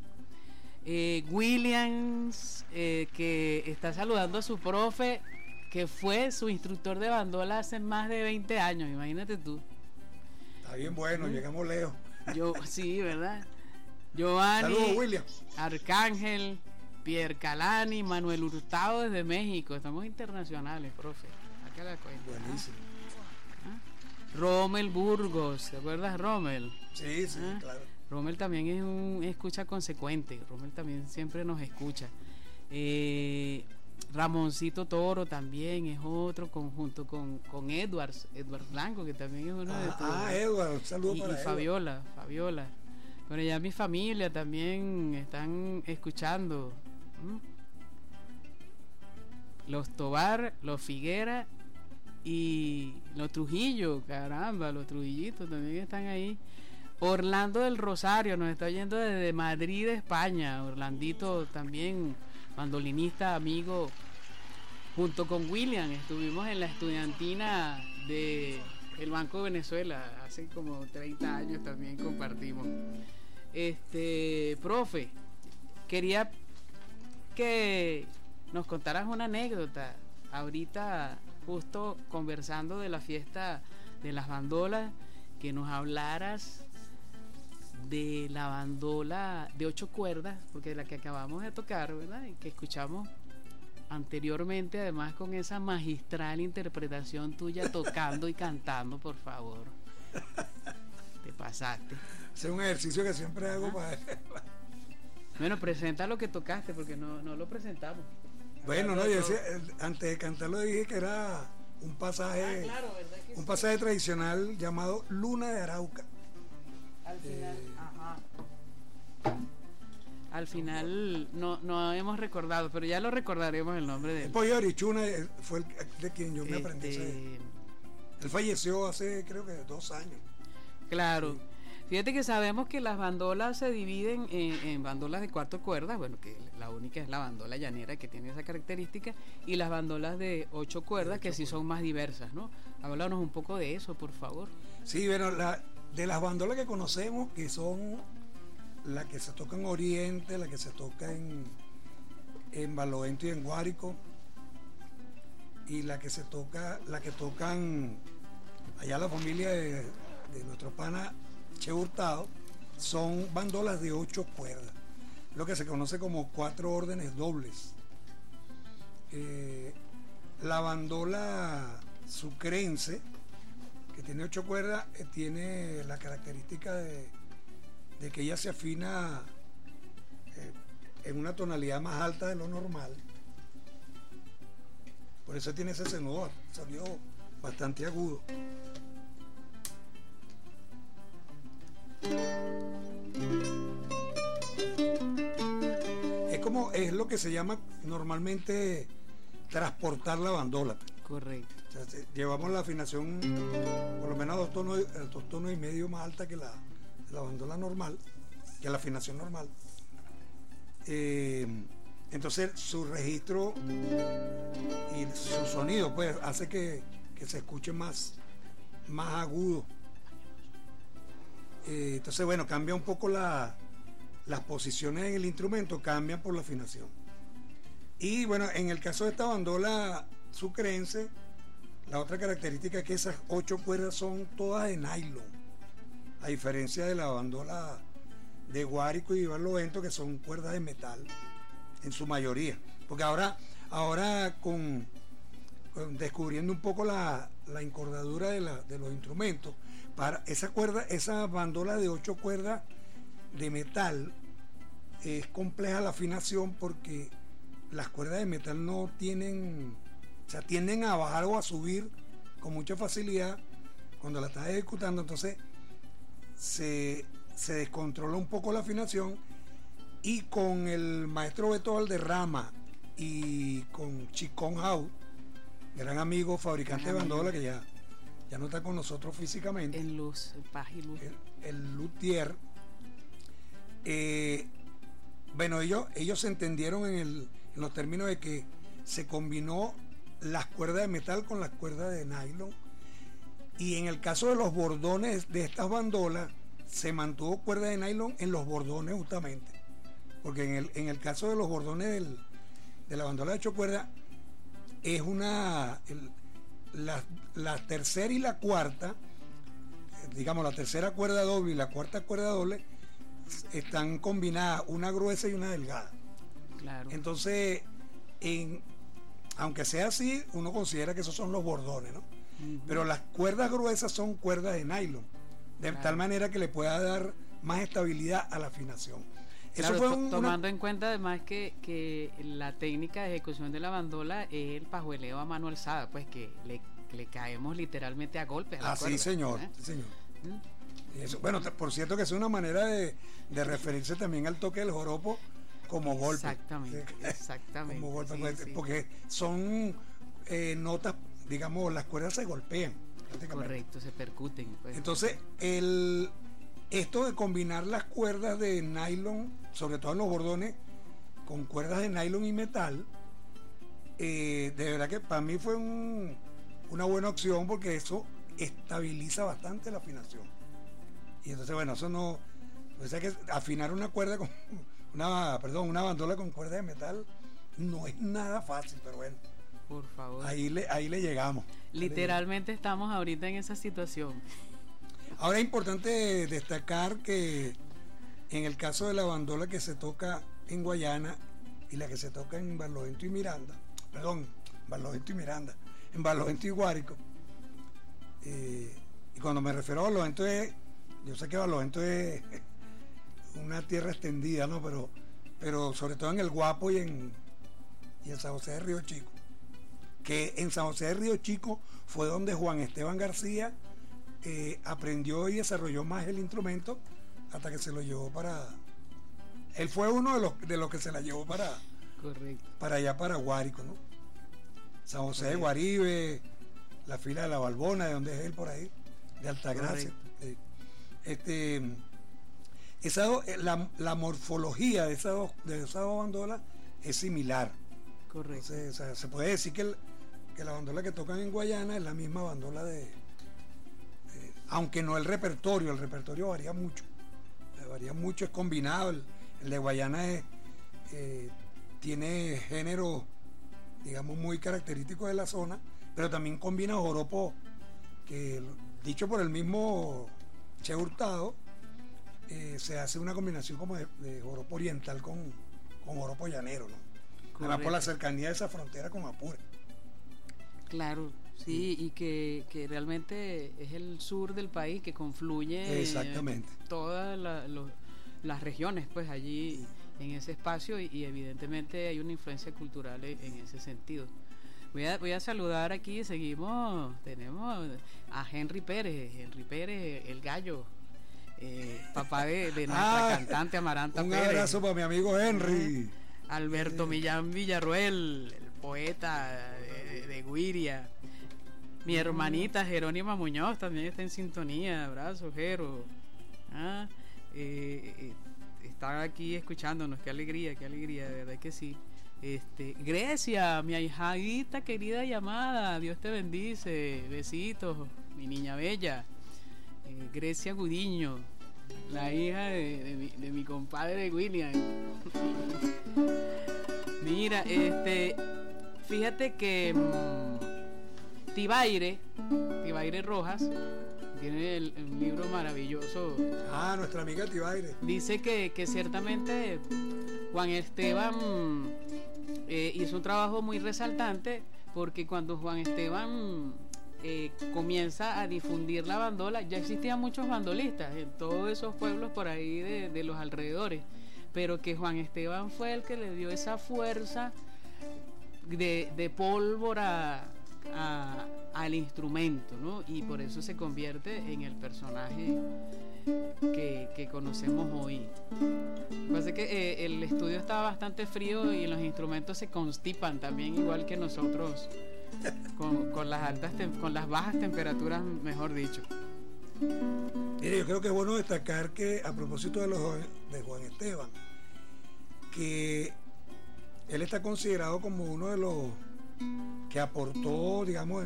Williams, que está saludando a su profe, que fue su instructor de bandola hace más de 20 años, imagínate tú. Está bien bueno, llegamos lejos. Sí, ¿verdad? Giovanni, saludos, William. Arcángel, Pierre Calani, Manuel Hurtado desde México. Estamos internacionales, profe. Acá la cuenta. Buenísimo. Rommel Burgos, ¿te acuerdas, Rommel? Sí, claro. Rommel también es un escucha consecuente. Rommel también siempre nos escucha. Ramoncito Toro también es otro, junto con Edward Blanco, que también es uno de tus. Edward, un saludo para Edward. Fabiola. Pero ya mi familia también están escuchando. Los Tobar, los Figuera y los Trujillo, caramba, los Trujillitos también están ahí. Orlando del Rosario nos está oyendo desde Madrid, España. Orlandito también, mandolinista, amigo. Junto con William estuvimos en la estudiantina de el Banco de Venezuela hace como 30 años, también compartimos. Profe, quería que nos contaras una anécdota. Ahorita justo conversando de la fiesta de las bandolas, que nos hablaras de la bandola de 8 cuerdas, porque la que acabamos de tocar, ¿verdad? Y que escuchamos anteriormente, además con esa magistral interpretación tuya tocando y cantando, por favor. Te pasaste. Es un ejercicio que siempre hago para... Bueno, presenta lo que tocaste, porque no lo presentamos. Bueno, no, yo decía, antes de cantarlo dije que era un pasaje, un pasaje tradicional llamado Luna de Arauca. Al final, al final no hemos recordado, pero ya lo recordaremos el nombre de él. Pollo Arichuna fue el de quien yo me aprendí. Él falleció hace creo que 2 años. Claro. Sí. Fíjate que sabemos que las bandolas se dividen en bandolas de 4 cuerdas, bueno, que la única es la bandola llanera, que tiene esa característica, y las bandolas de 8 cuerdas, que sí son más diversas, ¿no? Háblanos un poco de eso, por favor. Sí, bueno, de las bandolas que conocemos, que son la que se toca en Oriente, la que se toca en Barlovento y en Guárico, y la que tocan allá la familia de nuestro pana Che Hurtado, son bandolas de 8 cuerdas, lo que se conoce como 4 órdenes dobles. La bandola sucrense, que tiene 8 cuerdas, tiene la característica de que ella se afina en una tonalidad más alta de lo normal. Por eso tiene ese sonido bastante agudo. Es lo que se llama normalmente transportar la bandola. Correcto. O sea, llevamos la afinación por lo menos a 2 tonos y medio más alta que la bandola normal, que la afinación normal. Entonces su registro y su sonido pues hace que se escuche más agudo. Entonces bueno, cambia un poco las posiciones en el instrumento, cambian por la afinación. Y bueno, en el caso de esta bandola sucrense, la otra característica es que esas 8 cuerdas son todas de nylon, a diferencia de la bandola de Guárico y Barlovento, que son cuerdas de metal en su mayoría, porque ahora con descubriendo un poco la encordadura de los instrumentos, para esa bandola de 8 cuerdas de metal, es compleja la afinación porque las cuerdas de metal no tienen, o sea, tienden a bajar o a subir con mucha facilidad cuando la estás ejecutando. Entonces se descontrola un poco la afinación, y con el maestro Beto Valderrama y con Chicón House, gran amigo fabricante de bandola, que ya no está con nosotros físicamente, en Luz, Paz y Luz, el luthier, bueno, ellos se entendieron en los términos de que se combinó las cuerdas de metal con las cuerdas de nylon, y en el caso de los bordones de estas bandolas se mantuvo cuerda de nylon en los bordones, justamente porque en el caso de los bordones de la bandola de 8 cuerdas es la tercera y la cuarta, digamos, la tercera cuerda doble y la cuarta cuerda doble están combinadas, una gruesa y una delgada. Claro. Entonces, aunque sea así, uno considera que esos son los bordones, ¿no? Uh-huh. Pero las cuerdas gruesas son cuerdas de nylon, de tal manera que le pueda dar más estabilidad a la afinación. Claro, eso fue tomando en cuenta además que la técnica de ejecución de la bandola es el pajueleo a mano alzada, pues que le caemos literalmente a golpes a la cuerda. Sí, señor, sí, señor. Eso, bueno, por cierto que es una manera de referirse también al toque del joropo como golpe. Exactamente. Como golpe, sí. Porque son notas, digamos, las cuerdas se golpean. Correcto, se percuten. Pues. Entonces, esto de combinar las cuerdas de nylon, sobre todo en los bordones, con cuerdas de nylon y metal, de verdad que para mí fue una buena opción, porque eso estabiliza bastante la afinación. Y entonces, bueno, eso no, o sea, que afinar una cuerda con una bandola con cuerda de metal no es nada fácil, pero bueno, por favor, ahí le llegamos. Literalmente estamos ahorita en esa situación. Ahora es importante destacar que en el caso de la bandola que se toca en Guayana y la que se toca en Barlovento y Miranda, en Barlovento y Guárico, y cuando me refiero a Barlovento yo sé que Barlovento es una tierra extendida, ¿no? Pero sobre todo en el Guapo y en San José de Río Chico, que en San José de Río Chico fue donde Juan Esteban García aprendió y desarrolló más el instrumento, hasta que se lo llevó él fue uno de los que se la llevó para allá, para Guárico, ¿no? San José de Guaribe, la fila de la Balbona, de donde es él, por ahí, de Altagracia. La morfología de esas dos bandolas es similar. Correcto. Entonces, o sea, se puede decir que la bandola que tocan en Guayana es la misma bandola aunque no el repertorio varía mucho, es combinado. El de Guayana tiene género, digamos, muy característico de la zona, pero también combina joropo, que dicho por el mismo Che Hurtado, se hace una combinación como de joropo oriental con joropo llanero, ¿no? Además por la cercanía de esa frontera con Apure. Claro, sí, y que realmente es el sur del país que confluye exactamente todas las regiones, pues allí en ese espacio, y evidentemente hay una influencia cultural en ese sentido. Voy a saludar aquí, tenemos a Henry Pérez, el gallo, papá de nuestra cantante Amaranta un Pérez. Un abrazo para mi amigo Henry. Alberto Millán Villarruel, el poeta de Guiria. Mi hermanita Jerónima Muñoz también está en sintonía. Abrazo, Jero. Está aquí escuchándonos. Qué alegría, de verdad que sí. Grecia, mi ahijadita querida y amada, Dios te bendice. Besitos, mi niña bella. Grecia Gudiño, la hija de mi compadre William. Mira, fíjate que Tibaire Rojas tiene un libro maravilloso. Nuestra amiga Tibaire. Dice que ciertamente Juan Esteban hizo un trabajo muy resaltante, porque cuando Juan Esteban comienza a difundir la bandola. Ya existían muchos bandolistas en todos esos pueblos por ahí de los alrededores, pero que Juan Esteban fue el que le dio esa fuerza de pólvora al instrumento, ¿no? Y por eso se convierte en el personaje que conocemos hoy. Pasa que el estudio estaba bastante frío y los instrumentos se constipan también, igual que nosotros, con las bajas temperaturas, mejor dicho. Mire, yo creo que es bueno destacar que, a propósito de Juan Esteban, que él está considerado como uno de los que aportó, digamos,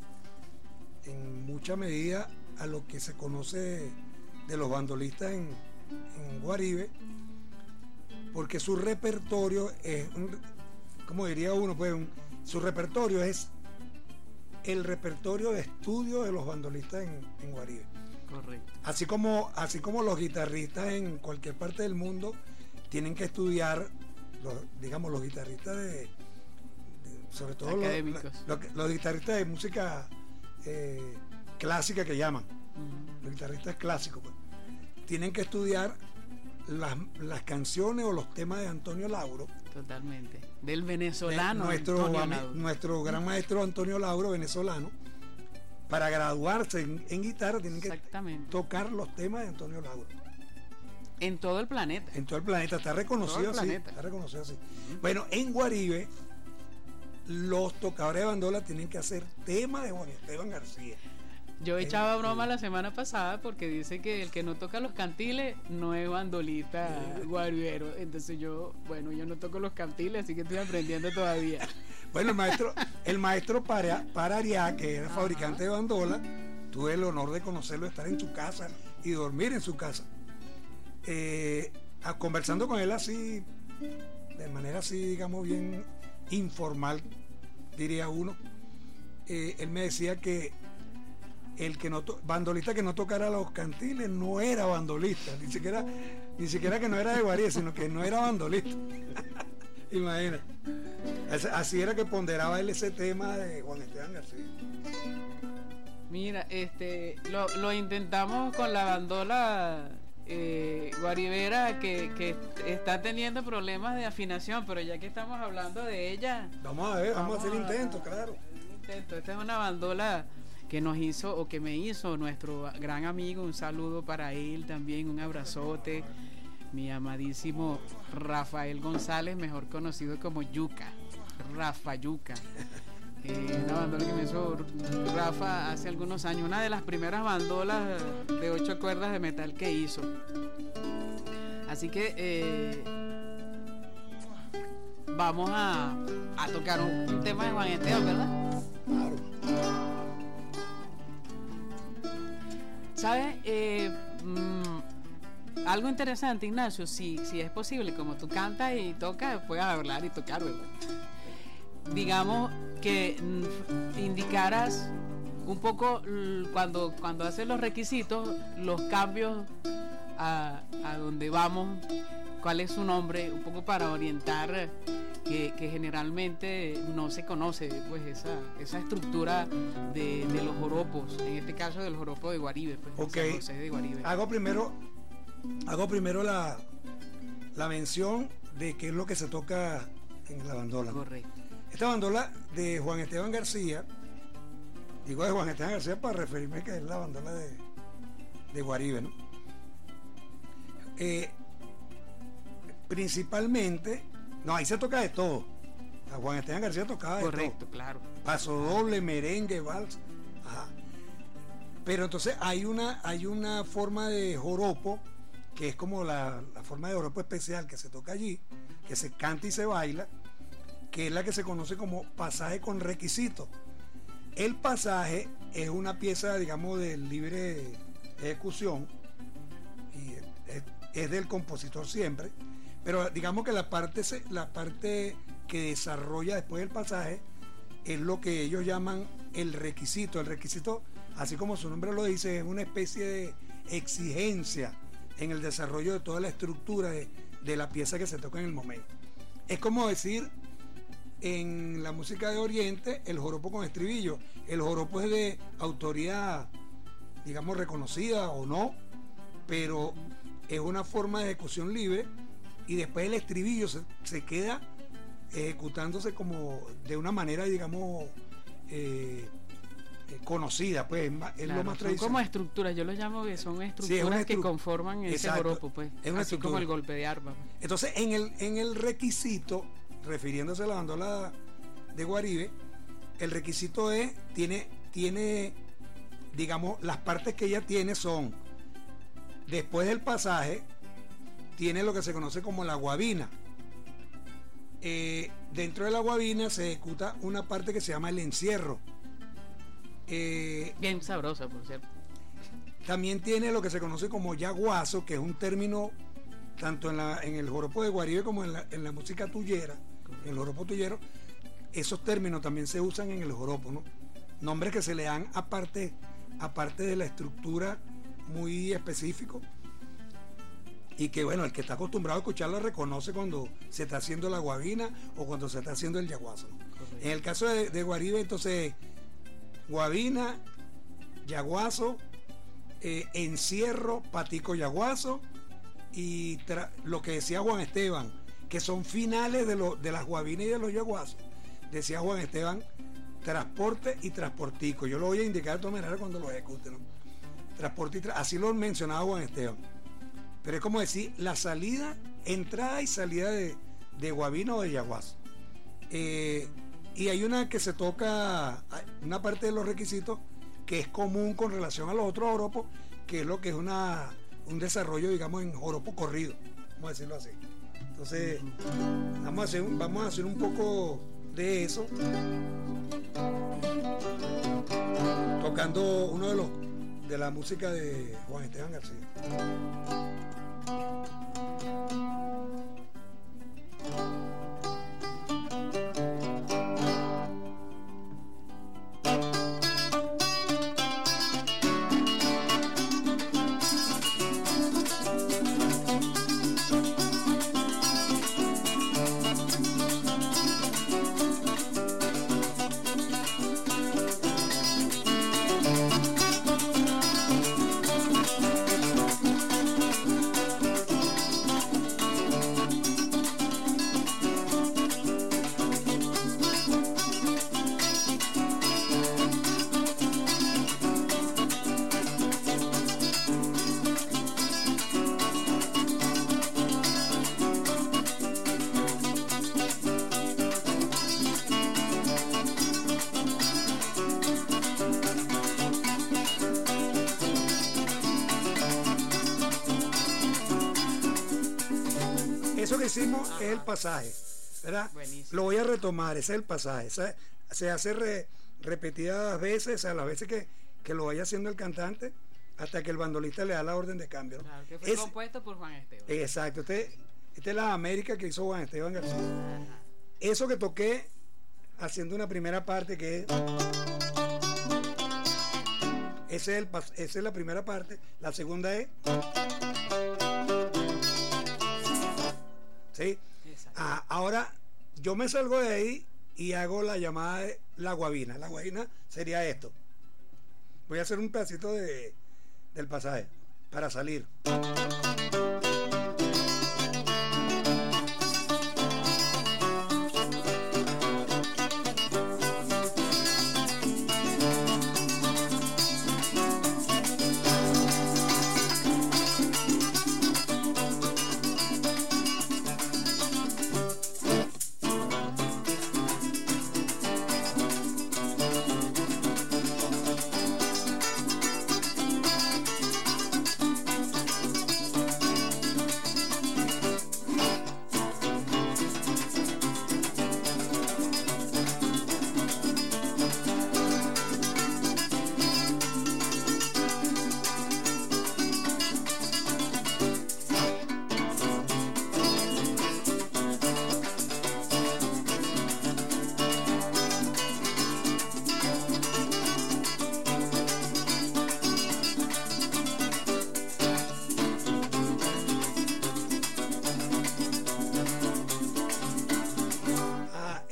en mucha medida a lo que se conoce de los bandolistas en Guaribe, porque su repertorio es, como diría uno, pues su repertorio es el repertorio de estudio de los bandolistas en Guaribe. Correcto. Así como los guitarristas en cualquier parte del mundo tienen que estudiar, los guitarristas sobre todo los guitarristas de música clásica que llaman, los guitarristas clásicos, pues, tienen que estudiar las canciones o los temas de Antonio Lauro. Totalmente. Del venezolano. Nuestro gran maestro Antonio Lauro, venezolano, para graduarse en guitarra tienen que tocar los temas de Antonio Lauro. En todo el planeta. En todo el planeta, está reconocido así. Está reconocido así. Bueno, en Guaribe, los tocadores de bandola tienen que hacer temas de Juan Esteban García. Yo echaba broma la semana pasada porque dice que el que no toca los cantiles no es bandolista guaribero. Entonces yo no toco los cantiles, así que estoy aprendiendo todavía. Bueno, el maestro Parariá, que era fabricante de bandola, tuve el honor de conocerlo, estar en su casa y dormir en su casa. Conversando con él así, de manera así, digamos, bien informal, diría uno, él me decía que el que bandolista que no tocara los cantiles no era bandolista, ni siquiera que no era de Guaribe, sino que no era bandolista. Imagina. Así era que ponderaba él ese tema de Juan Esteban García. Mira, lo intentamos con la bandola guaribera que está teniendo problemas de afinación, pero ya que estamos hablando de ella, vamos a hacer intento, claro. Esta es una bandola que me hizo nuestro gran amigo. Un saludo para él también, un abrazote, mi amadísimo Rafael González, mejor conocido como Yuca, Rafa Yuca. Una bandola que me hizo Rafa hace algunos años, una de las primeras bandolas de 8 cuerdas de metal que hizo. Así que vamos a tocar un tema de Juan Esteban, ¿verdad? Claro. ¿Sabes? Algo interesante, Ignacio, si es posible, como tú cantas y tocas, puedes hablar y tocar, ¿verdad? Digamos que indicaras un poco cuando haces los requisitos, los cambios a donde vamos, cuál es su nombre, un poco para orientar que generalmente no se conoce, pues esa estructura de los joropos, en este caso del joropo de Guaribe, pues. Okay. San José de Guaribe. Hago primero la mención de qué es lo que se toca en la bandola. Correcto. Esta bandola de Juan Esteban García, digo de Juan Esteban García para referirme que es la bandola de Guaribe, ¿no? Principalmente, ahí se toca de todo. A Juan Esteban García tocaba de todo. Correcto, claro. Paso doble, merengue, vals. Ajá. Pero entonces hay una forma de joropo que es como la forma de joropo especial que se toca allí, que se canta y se baila, que es la que se conoce como pasaje con requisito. El pasaje es una pieza, digamos, de libre ejecución y es del compositor siempre, pero digamos que la parte que desarrolla después del pasaje es lo que ellos llaman el requisito. El requisito, así como su nombre lo dice, es una especie de exigencia en el desarrollo de toda la estructura de la pieza que se toca en el momento. Es como decir, en la música de Oriente el joropo con estribillo. El joropo es de autoría, digamos, reconocida o no, pero es una forma de ejecución libre, y después el estribillo se queda ejecutándose como de una manera, digamos, conocida, pues es claro, lo más tradicional. Son como estructuras, yo lo llamo que son estructuras que conforman ese joropo, pues, es una así como el golpe de arpa. Entonces, en el requisito, refiriéndose a la bandola de Guaribe, el requisito tiene, digamos, las partes que ella tiene son, después del pasaje, tiene lo que se conoce como la guabina. Dentro de la guabina se ejecuta una parte que se llama el encierro. Bien sabrosa, por cierto. También tiene lo que se conoce como yaguazo, que es un término tanto en el joropo de Guaribe como en la música tuyera, en el joropo tuyero. Esos términos también se usan en el joropo, ¿no? Nombres que se le dan aparte de la estructura, muy específico, y que, bueno, el que está acostumbrado a escucharlo reconoce cuando se está haciendo la guabina o cuando se está haciendo el yaguazo, ¿no? En el caso de Guaribe, entonces, guabina, yaguazo, encierro, patico yaguazo, y lo que decía Juan Esteban, que son finales de las guabinas y de los yaguazos. Decía Juan Esteban, transporte y transportico. Yo lo voy a indicar de todas maneras cuando lo ejecute, ¿no? Transporte y así lo mencionaba Juan Esteban. Pero es como decir la salida, entrada y salida de guabina o de yaguazo. Y hay una que se toca, una parte de los requisitos que es común con relación a los otros joropos, que es lo que es un desarrollo, digamos, en joropo corrido, vamos a decirlo así. Entonces, vamos a hacer un poco de eso, tocando uno de la música de Juan Esteban García. Eso que hicimos es el pasaje, ¿verdad? Buenísimo. Lo voy a retomar, ese es el pasaje. Se hace repetidas veces, a las veces que lo vaya haciendo el cantante, hasta que el bandolista le da la orden de cambio, ¿no? Claro, que fue compuesto por Juan Esteban. Exacto, esta es la América que hizo Juan Esteban García. Ajá. Eso que toqué haciendo una primera parte que es... esa es la primera parte. La segunda es... ¿sí? Ahora yo me salgo de ahí y hago la llamada de la guabina. La guabina sería esto. Voy a hacer un pedacito del pasaje para salir.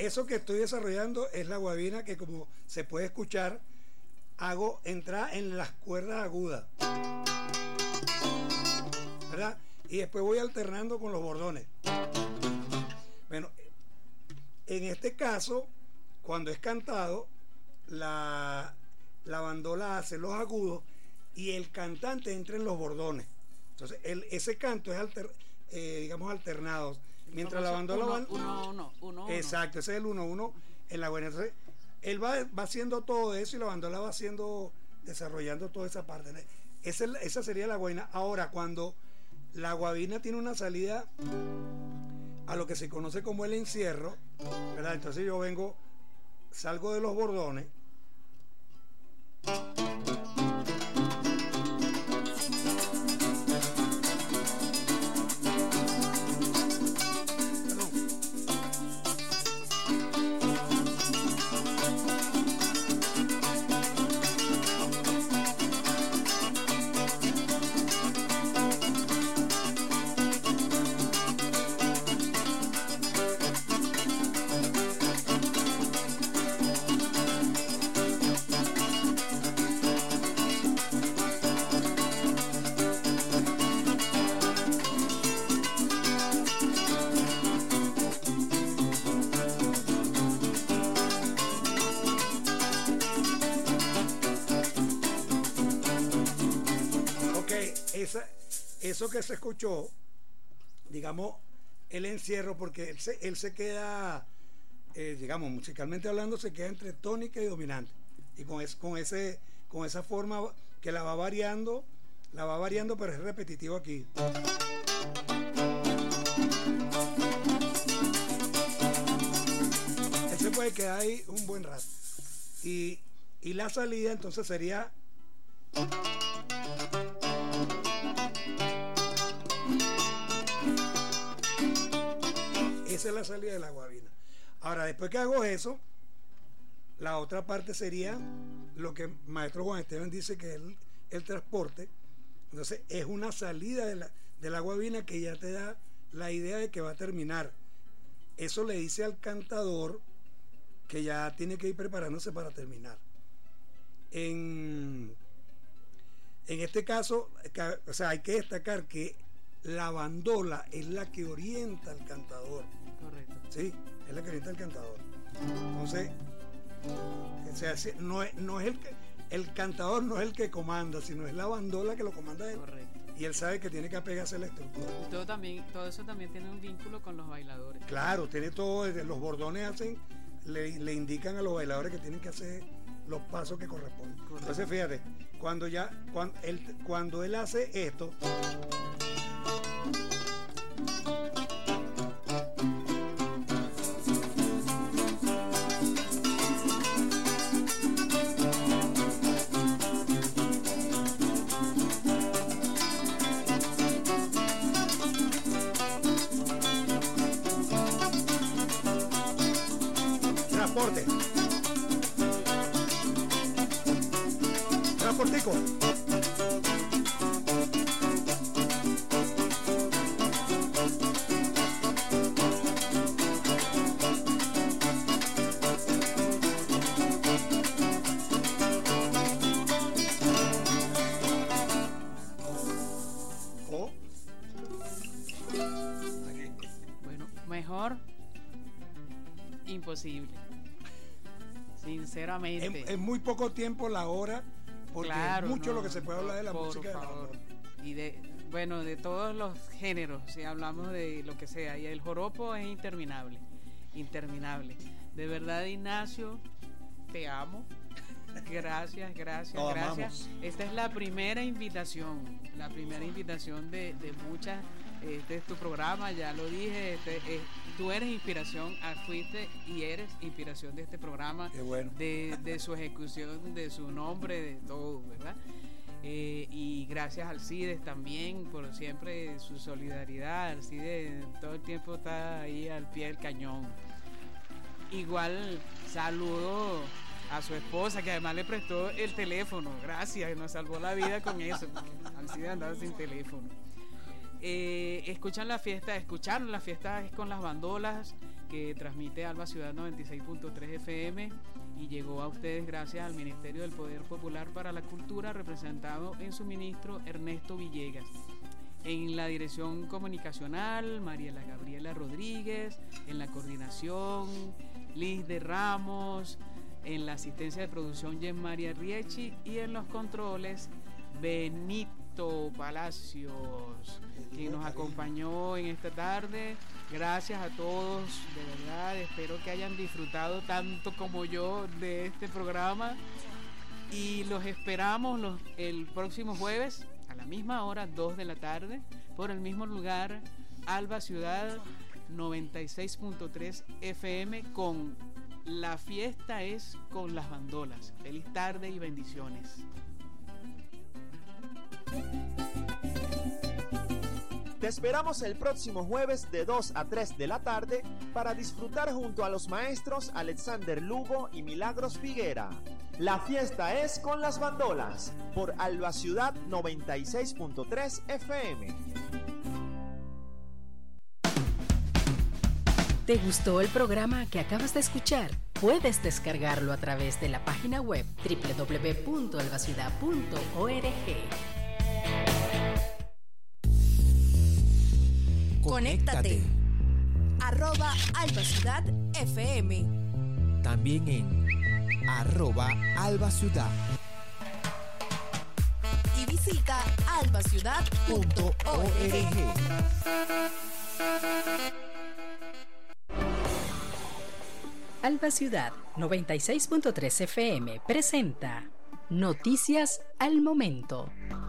eso que estoy desarrollando es la guabina que, como se puede escuchar, hago entrar en las cuerdas agudas, ¿verdad? Y después voy alternando con los bordones. Bueno, en este caso, cuando es cantado, la bandola hace los agudos y el cantante entra en los bordones. Entonces, ese canto es digamos alternado. Mientras la bandola va... Uno. Exacto, ese es el 1-1 en la guabina. Entonces, él va haciendo todo eso y la bandola va desarrollando toda esa parte. Esa sería la guabina. Ahora, cuando la guabina tiene una salida a lo que se conoce como el encierro, ¿verdad? Entonces yo salgo de los bordones, eso que se escuchó, digamos, el encierro, porque él se queda, digamos, musicalmente hablando, se queda entre tónica y dominante, y con esa forma que la va variando, pero es repetitivo aquí. Él se puede quedar ahí un buen rato, y la salida entonces sería... Esa es la salida de la guabina. Ahora, después que hago eso, la otra parte sería lo que maestro Juan Esteban dice que es el transporte. Entonces, es una salida de la guabina que ya te da la idea de que va a terminar. Eso le dice al cantador que ya tiene que ir preparándose para terminar. En este caso, o sea, hay que destacar que la bandola es la que orienta al cantador. Correcto. Sí, es la que orienta al cantador. Entonces, o sea, no es el cantador no es el que comanda, sino es la bandola que lo comanda él. Correcto. Y él sabe que tiene que apegarse a la estructura. Y todo eso también tiene un vínculo con los bailadores. Claro, tiene todo. Los bordones le indican a los bailadores que tienen que hacer los pasos que corresponden. Correcto. Entonces, fíjate, cuando él hace esto, transportico. Bueno, mejor imposible. Sinceramente. En muy poco tiempo la hora, porque claro, es mucho lo que se puede hablar de la música. Por favor. Y de todos los géneros, si hablamos de lo que sea. Y el joropo es interminable. De verdad, Ignacio, te amo. Gracias. Amamos. Esta es la primera invitación de muchas. Este es tu programa, ya lo dije, tú eres inspiración, fuiste y eres inspiración de este programa. Qué bueno. de su ejecución, de su nombre, de todo, ¿verdad? Y gracias al Alcides también por siempre su solidaridad. Alcides todo el tiempo está ahí al pie del cañón. Igual saludo a su esposa, que además le prestó el teléfono. Gracias, nos salvó la vida con eso, porque Alcides andaba sin teléfono. Escucharon la fiesta con las bandolas que transmite Alba Ciudad 96.3 FM y llegó a ustedes gracias al Ministerio del Poder Popular para la Cultura, representado en su ministro Ernesto Villegas. En la dirección comunicacional, Mariela Gabriela Rodríguez, en la coordinación, Liz de Ramos, en la asistencia de producción, Jen María Riechi, y en los controles, Benito Palacios, quien nos acompañó en esta tarde. Gracias a todos, de verdad, espero que hayan disfrutado tanto como yo de este programa y los esperamos el próximo jueves a la misma hora, 2 de la tarde, por el mismo lugar, Alba Ciudad 96.3 FM, con La Fiesta es con las Bandolas. Feliz tarde y bendiciones. Te esperamos el próximo jueves de 2 a 3 de la tarde para disfrutar junto a los maestros Alexander Lugo y Milagros Figuera. La Fiesta es con las Bandolas, por Alba Ciudad 96.3 FM. ¿Te gustó el programa que acabas de escuchar? Puedes descargarlo a través de la página web www.albaciudad.org. Conéctate. @AlbaCiudadFM. También en @AlbaCiudad. Y visita albaciudad.org. Alba Ciudad 96.3 FM presenta Noticias al Momento.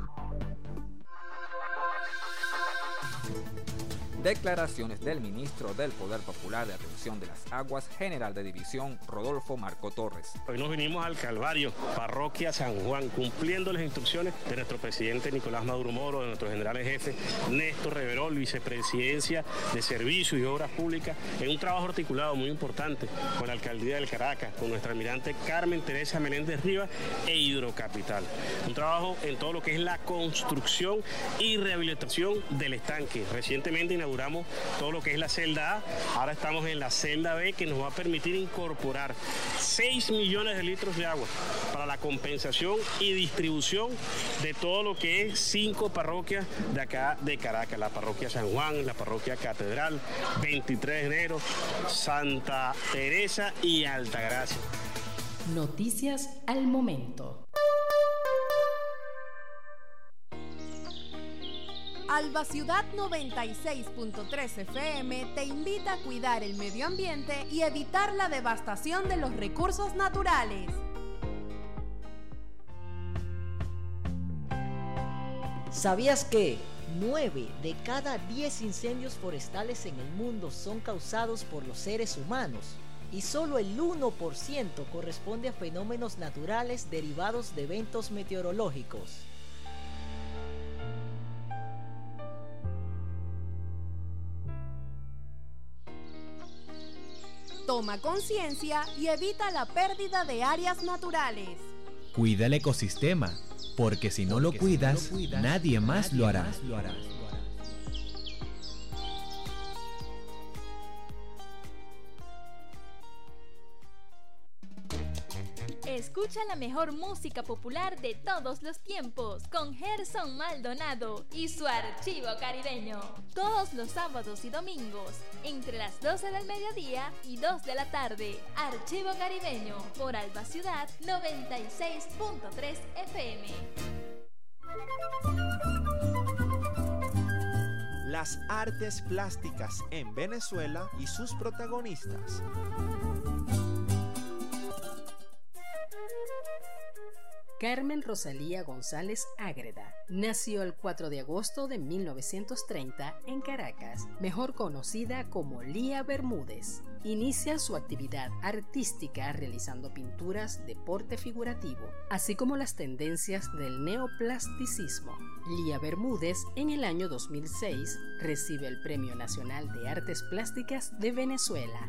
Declaraciones del ministro del Poder Popular de Atención de las Aguas, general de división Rodolfo Marco Torres. Hoy nos vinimos al Calvario, parroquia San Juan, cumpliendo las instrucciones de nuestro presidente Nicolás Maduro Moro, de nuestro general jefe Néstor Reverol, vicepresidencia de Servicios y Obras Públicas, en un trabajo articulado muy importante con la alcaldía del Caracas, con nuestra almirante Carmen Teresa Meléndez Rivas e Hidrocapital. Un trabajo en todo lo que es la construcción y rehabilitación del estanque. Recientemente inauguramos todo lo que es la celda A, ahora estamos en la celda B, que nos va a permitir incorporar 6 millones de litros de agua para la compensación y distribución de todo lo que es 5 parroquias de acá de Caracas: la parroquia San Juan, la parroquia Catedral, 23 de enero, Santa Teresa y Altagracia. Noticias al Momento. Alba Ciudad 96.3 FM te invita a cuidar el medio ambiente y evitar la devastación de los recursos naturales. ¿Sabías que 9 de cada 10 incendios forestales en el mundo son causados por los seres humanos? Y solo el 1% corresponde a fenómenos naturales derivados de eventos meteorológicos. Toma conciencia y evita la pérdida de áreas naturales. Cuida el ecosistema, porque si no lo cuidas, nadie más lo hará. Escucha la mejor música popular de todos los tiempos con Gerson Maldonado y su archivo caribeño. Todos los sábados y domingos, entre las 12 del mediodía y 2 de la tarde. Archivo caribeño por Alba Ciudad 96.3 FM. Las artes plásticas en Venezuela y sus protagonistas. Carmen Rosalía González Ágreda nació el 4 de agosto de 1930 en Caracas, mejor conocida como Lía Bermúdez. Inicia su actividad artística realizando pinturas de porte figurativo, así como las tendencias del neoplasticismo. Lía Bermúdez, en el año 2006, recibe el Premio Nacional de Artes Plásticas de Venezuela.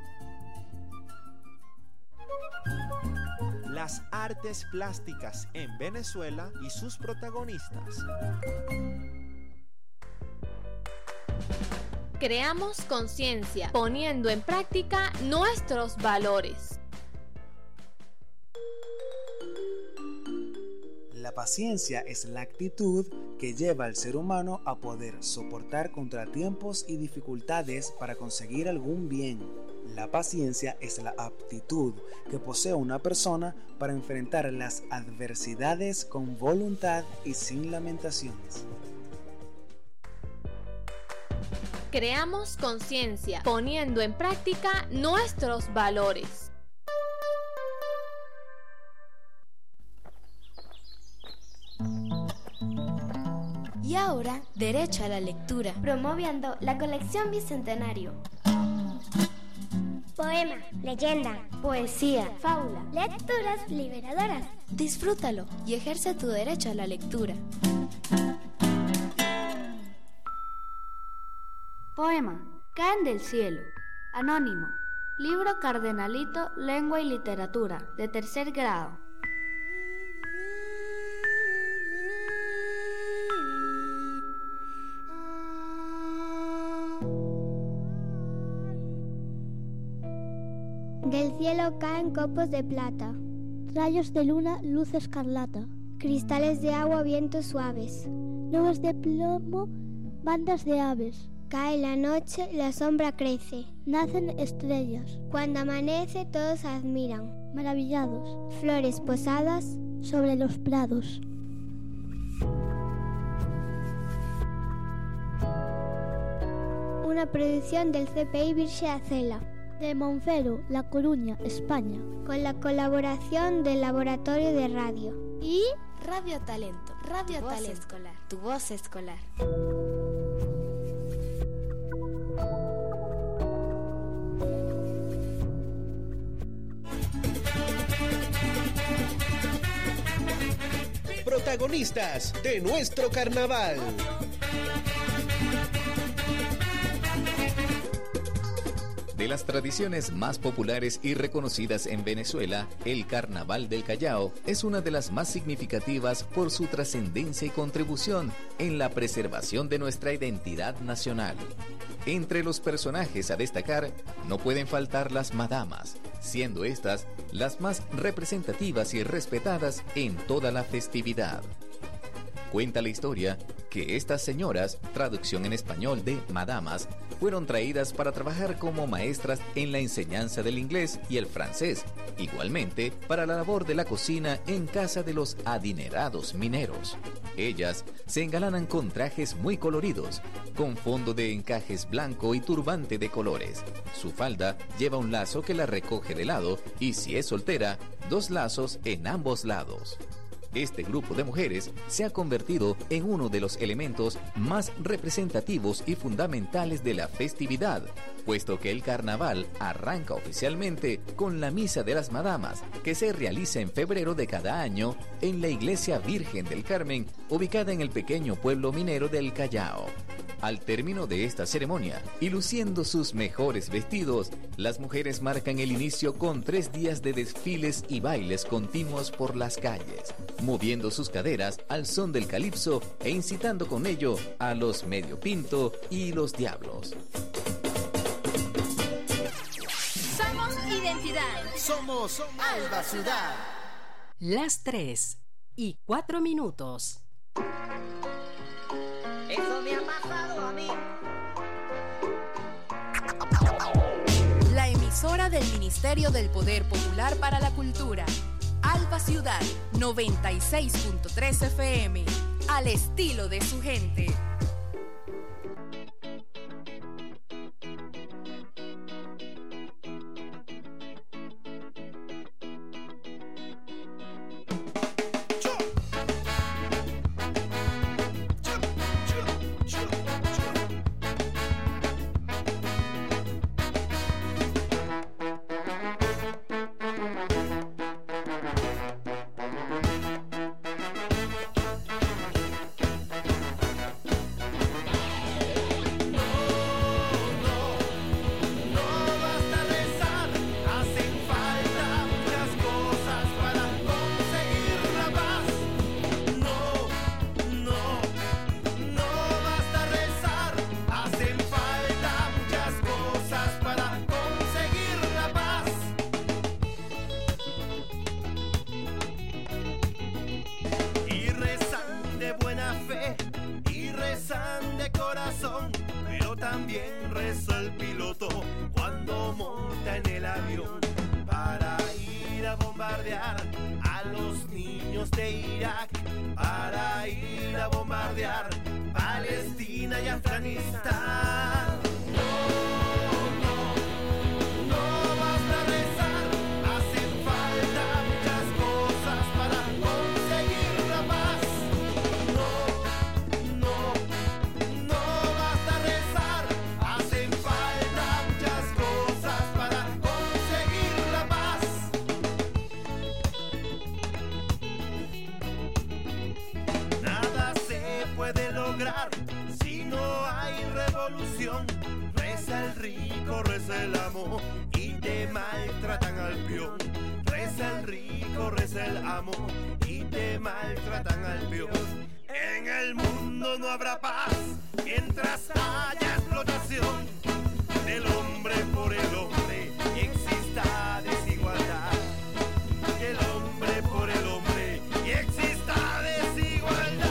Las artes plásticas en Venezuela y sus protagonistas. Creamos conciencia, poniendo en práctica nuestros valores. La paciencia es la actitud que lleva al ser humano a poder soportar contratiempos y dificultades para conseguir algún bien. La paciencia es la aptitud que posee una persona para enfrentar las adversidades con voluntad y sin lamentaciones. Creamos conciencia, poniendo en práctica nuestros valores. Y ahora, derecho a la lectura, promoviendo la colección Bicentenario. Poema, leyenda, Poesía, fábula, lecturas liberadoras. Disfrútalo y ejerce tu derecho a la lectura. Poema, Caen del cielo. Anónimo. Libro Cardenalito, Lengua y Literatura, de 3er grado. Del cielo caen copos de plata, rayos de luna, luz escarlata, cristales de agua, vientos suaves, nubes de plomo, bandas de aves. Cae la noche, la sombra crece, nacen estrellas. Cuando amanece todos admiran, maravillados, flores posadas sobre los prados. Una producción del CPI Virxe Acela, de Monfero, La Coruña, España, con la colaboración del Laboratorio de Radio y Radio Talento, Radio tu voz Talento, escolar, tu voz escolar. Protagonistas de nuestro carnaval. De las tradiciones más populares y reconocidas en Venezuela, el Carnaval del Callao es una de las más significativas por su trascendencia y contribución en la preservación de nuestra identidad nacional. Entre los personajes a destacar no pueden faltar las madamas, siendo estas las más representativas y respetadas en toda la festividad. Cuenta la historia que estas señoras, traducción en español de madamas, fueron traídas para trabajar como maestras en la enseñanza del inglés y el francés, igualmente para la labor de la cocina en casa de los adinerados mineros. Ellas se engalanan con trajes muy coloridos, con fondo de encajes blanco y turbante de colores. Su falda lleva un lazo que la recoge de lado y, si es soltera, 2 lazos en ambos lados. Este grupo de mujeres se ha convertido en uno de los elementos más representativos y fundamentales de la festividad, puesto que el carnaval arranca oficialmente con la Misa de las Madamas, que se realiza en febrero de cada año en la Iglesia Virgen del Carmen, ubicada en el pequeño pueblo minero del Callao. Al término de esta ceremonia, y luciendo sus mejores vestidos, las mujeres marcan el inicio con 3 días de desfiles y bailes continuos por las calles, moviendo sus caderas al son del calipso e incitando con ello a los medio pinto y los diablos. Somos identidad. Somos Alba Ciudad. Las 3:04. Eso me ha pasado a mí. La emisora del Ministerio del Poder Popular para la Cultura. Alba Ciudad 96.3 FM. Al estilo de su gente. a bombardear a los niños de Irak, para ir a bombardear Palestina y Afganistán. Si no hay revolución, reza el rico, reza el amo y te maltratan al peón. Reza el rico, reza el amo y te maltratan al peón. En el mundo no habrá paz mientras haya explotación del hombre por el hombre y exista desigualdad. Del hombre por el hombre y exista desigualdad.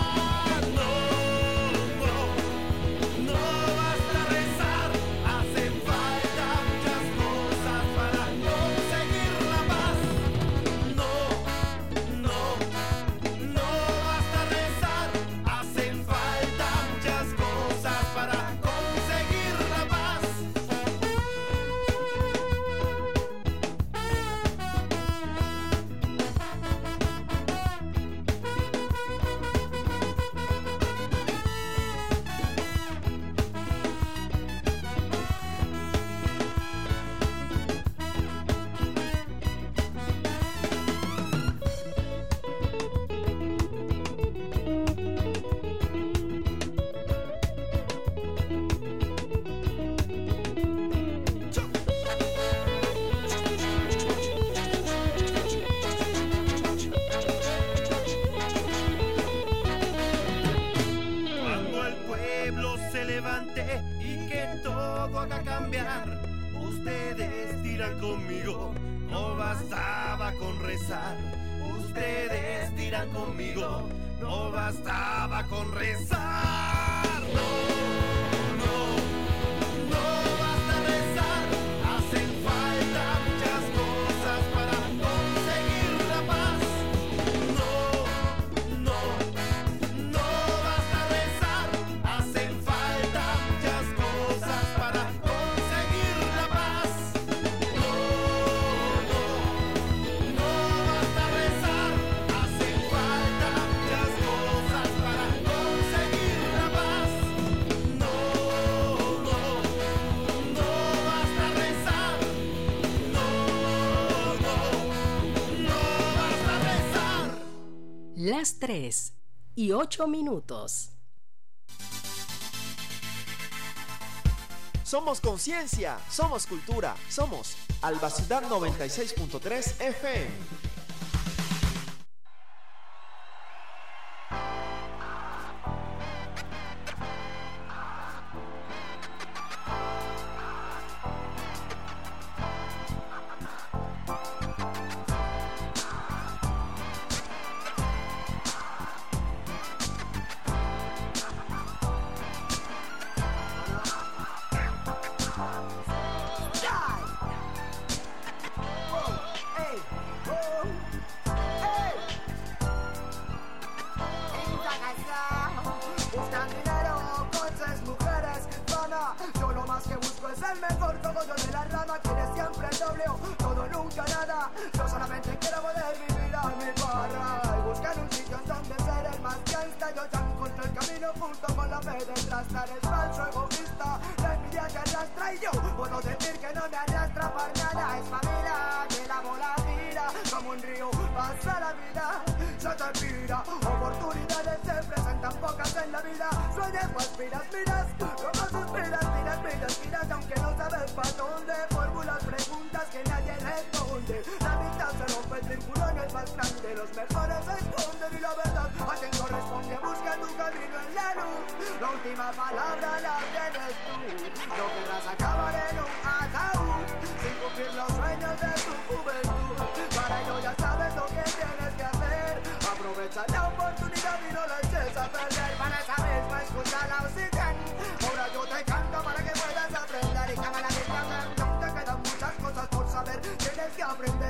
Y que todo haga cambiar. Ustedes dirán conmigo, no bastaba con rezar. Ustedes dirán conmigo, no bastaba con rezar. No basta rezar. Hacen falta muchas cosas para conseguir la paz. No basta rezar. Hacen falta muchas cosas para conseguir la paz. No basta rezar. Hacen falta muchas cosas para conseguir la paz. No basta rezar. No basta rezar. Las 3:08. Somos conciencia, somos cultura, somos Alba Ciudad 96.3 FM. Buscan dinero, coches, mujeres, zona. Yo lo más que busco es el mejor cogollo de la rama. Quiere siempre el doble o todo, nunca nada. Yo solamente quiero poder vivir a mi barra y buscar un sitio en donde ser el más gangsta. Yo ya encontré el camino junto con la fe detrás. Tan es falso, egoísta, la envidia que arrastra. Y yo puedo decir que no me arrastra para nada. Es familia que la bola gira como un río, pasa la vida, se te pira. Oportunidades se presentan pocas en la vida. Sueñas o aspiras, miras, como suspiras, miras, aunque no sabes para dónde. Formulas preguntas que nadie responde. La mitad se rompe, el círculo no es más grande. Los mejores se esconden y la verdad a quien corresponde. Busca tu camino en la luz. La última palabra la tienes tú. No querrás acabar en un ataúd sin cumplir los sueños de tu juventud. Para ello ya sabes lo que tienes que hacer. Aprovecha la oportunidad y no la eches a perder. Para esa misma escucha la oxígena. Ahora yo te canto para que puedas aprender. Y cámara de cámara, te quedan muchas cosas por saber. Tienes que aprender a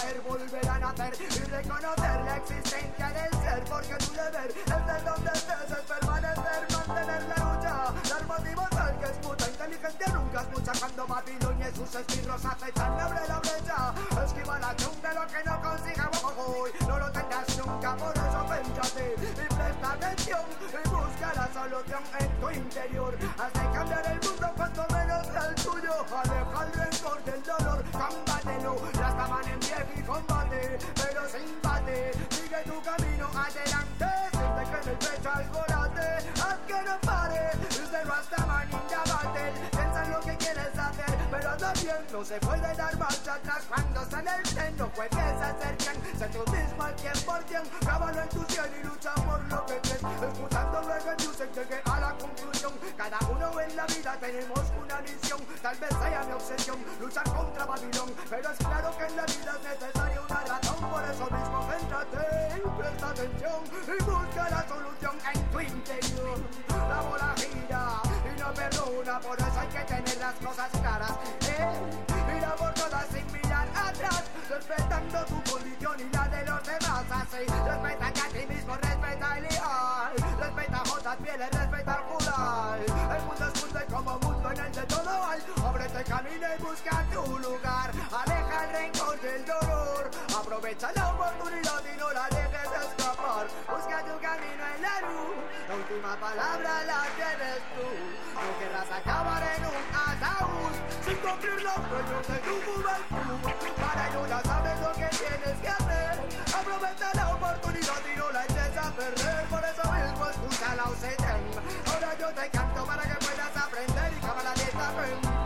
caer, volver a nacer y reconocer la existencia del ser, porque tu deber es de donde estés, es permanecer, mantener la lucha, dar motivos al que escucha, inteligencia nunca escucha cuando Babilonia y sus esbirros acechan, abre la brecha, esquiva la acción de lo que no consiga hoy, no lo tendrás nunca, por eso pénchate y presta atención y busca la solución en tu interior, has de cambiar el mundo cuanto menos el tuyo, aleja el rencor del dolor, combátelo, las taman en pie y combate, pero sin bate, sigue tu camino adelante, siente que en el pecho algo late, haz que no pare, cero hasta mañana battle, piensa en lo que quieres hacer, pero también no se puede dar marcha atrás cuando sale el tren, no puedes hacer bien, sé tú mismo al 100%, cábalo en tu cielo y lucha por lo que crees, escuchando reggae music llegué a la conclusión, cada uno en la vida tenemos una misión, tal vez sea mi obsesión, luchar contra Babilón, pero es claro que en la vida es necesaria una razón, por eso mismo céntrate y presta atención y busca la solución en tu interior, la bola gira y no perdona, por eso hay que tener las cosas claras, mira por todas sin mirar atrás, respetando tu condición y la de los demás, así, respétate a ti mismo, respeta el ideal, respeta a otras pieles, respeta al plural, el mundo es mundo y como mundo en el de todo hay, ábrete camino y busca tu lugar, aleja el rencor del dolor, aprovecha la oportunidad y no la dejes escapar, busca tu camino en la luz, la última palabra la tienes tú, no querrás acabar en un ataúd, sin cumplir los sueños de tu juventud, para ello ya sabes lo que tienes que hacer, aprovecha la oportunidad y no la eches a perder, por eso mismo escucha la OCTEN, ahora yo te canto para que puedas aprender y cámara la letra ven.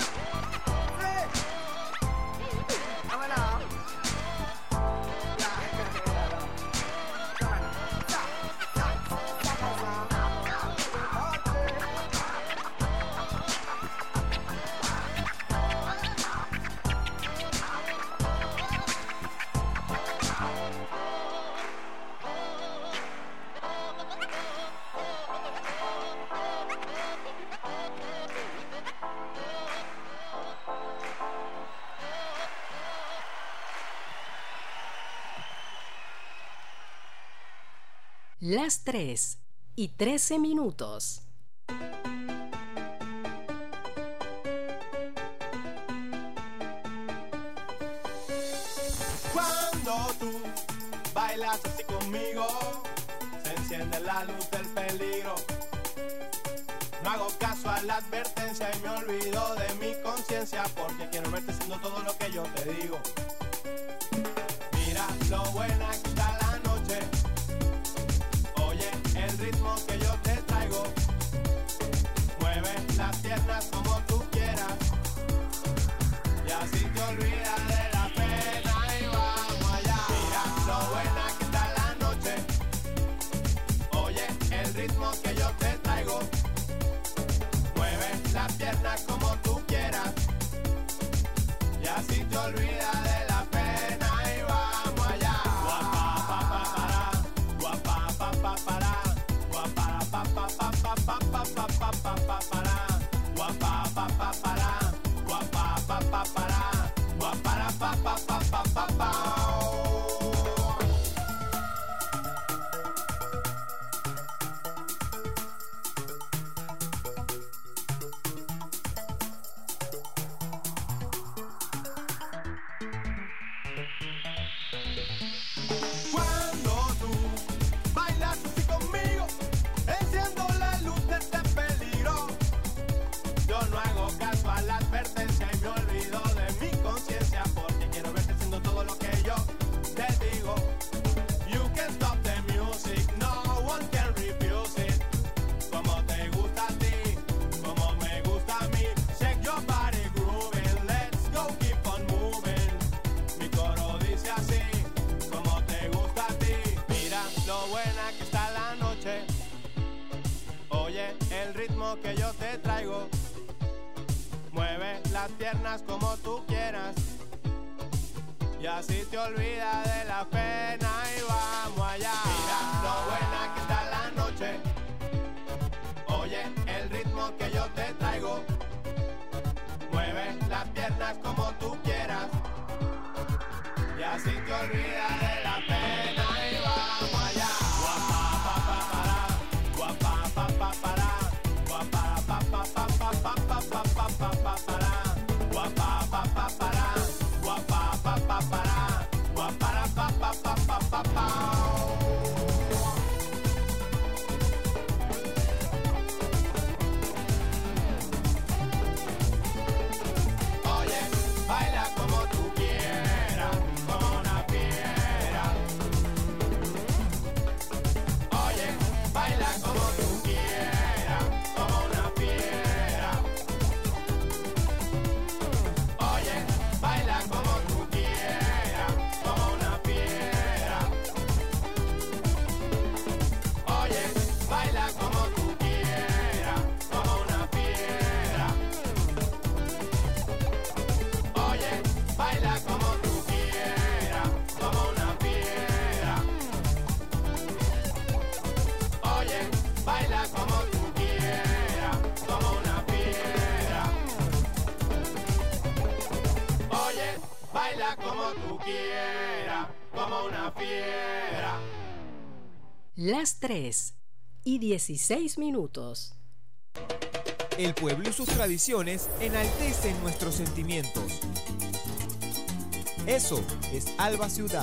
Las 3:13. Cuando tú bailas así conmigo, se enciende la luz del peligro. No hago caso a la advertencia y me olvido de mi conciencia, porque quiero verte haciendo todo lo que yo te digo. Mira lo buena que está la noche, oye el ritmo que yo te traigo, mueve las piernas como tú quieras y así te olvidas de la pena y vamos allá. Mira lo buena que está la noche, oye el ritmo que yo te traigo, mueve las piernas como tú quieras y así te olvidas de la pena y vamos allá. Cuando tú bailas así conmigo, enciendo la luz de este peligro. Yo no hago caso a la advertencia y me olvido de mi conciencia, porque quiero verte haciendo todo lo que yo te digo. You can stop the music, no one can refuse it. Como te gusta a ti, como me gusta a mí. Shake your body grooving, let's go, keep on moving. Mi coro dice así, como te gusta a ti. Mira lo buena que está la noche, oye el ritmo que yo te traigo, mueve las piernas como tú quieras y así te olvidas de la pena y vamos allá. Mira lo buena que está la noche, oye el ritmo que yo te traigo, mueve las piernas como tú quieras y así te olvidas de la pena y vamos allá. Guapa pa pa para, guapa pa pa para, guapa pa pa pa pa pa pa pa pa pa pa para, guapa pa pa para, guapa pa pa para, guapa pa pa pa pa pa pa. Baila como tú quieras, como una fiera. Oye, baila como tú quieras, como una fiera. Oye, baila como tú quieras, como una fiera. Oye, baila como tú quieras, como una fiera. Oye, baila como tú quieras, como una fiera. Oye, baila como tú quieras, como una fiera. Oye, baila como tú quieras, como una fiera. Las 3:16. El pueblo y sus tradiciones enaltecen nuestros sentimientos. Eso es Alba Ciudad.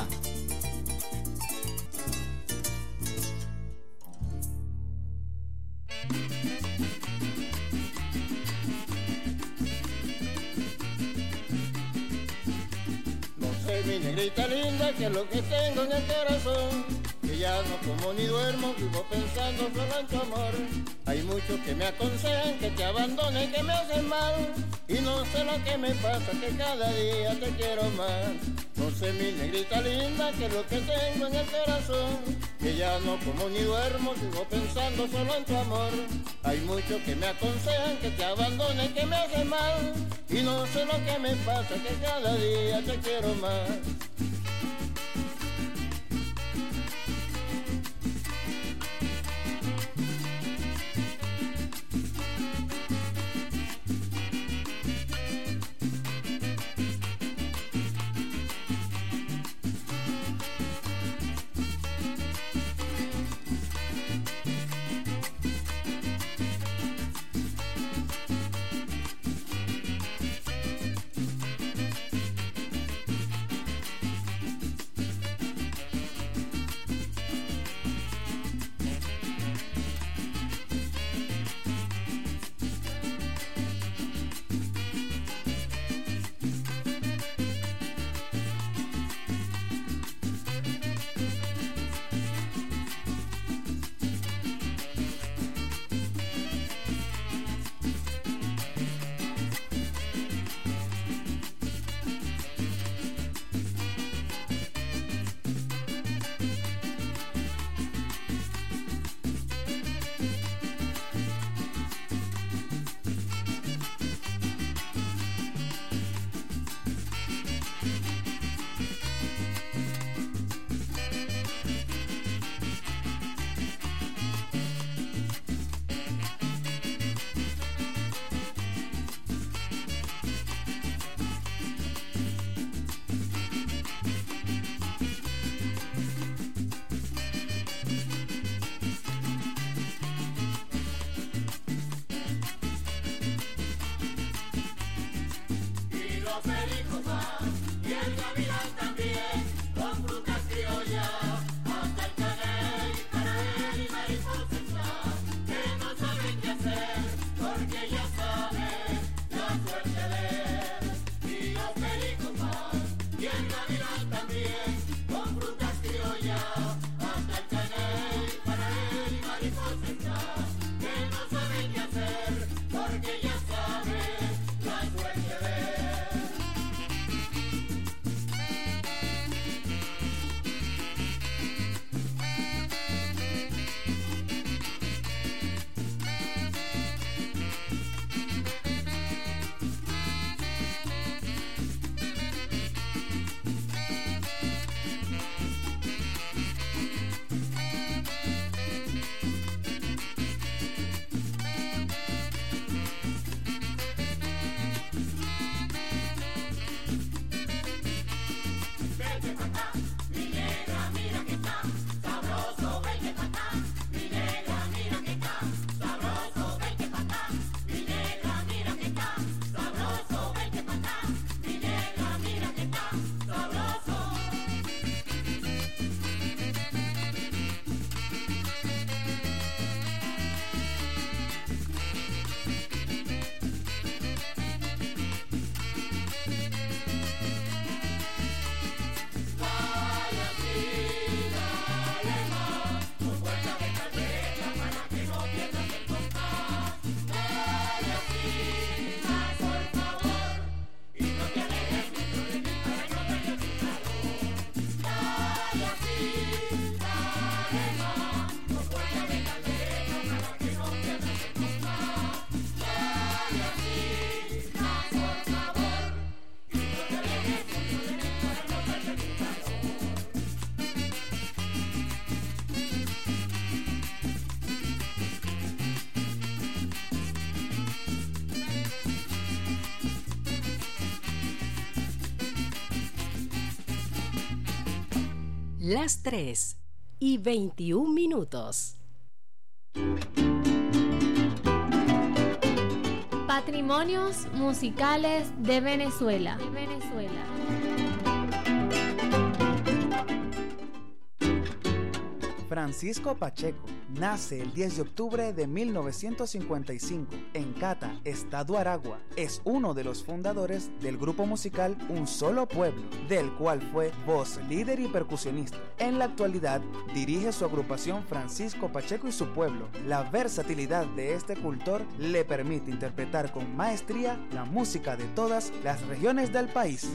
No sé, mi negrita linda, que es lo que tengo en el corazón, que ya no como ni duermo, vivo pensando solo en tu amor. Hay muchos que me aconsejan que te abandone, que me hacen mal, y no sé lo que me pasa, que cada día te quiero más. No sé, mi negrita linda, que es lo que tengo en el corazón, que ya no como ni duermo, vivo pensando solo en tu amor. Hay muchos que me aconsejan que te abandone, que me hacen mal, y no sé lo que me pasa, que cada día te quiero más. Las 3:21. Patrimonios musicales de Venezuela. Francisco Pacheco nace el 10 de octubre de 1955 en Cata, Estado Aragua. Es uno de los fundadores del grupo musical Un Solo Pueblo, del cual fue voz, líder y percusionista. En la actualidad dirige su agrupación Francisco Pacheco y su pueblo. La versatilidad de este cultor le permite interpretar con maestría la música de todas las regiones del país.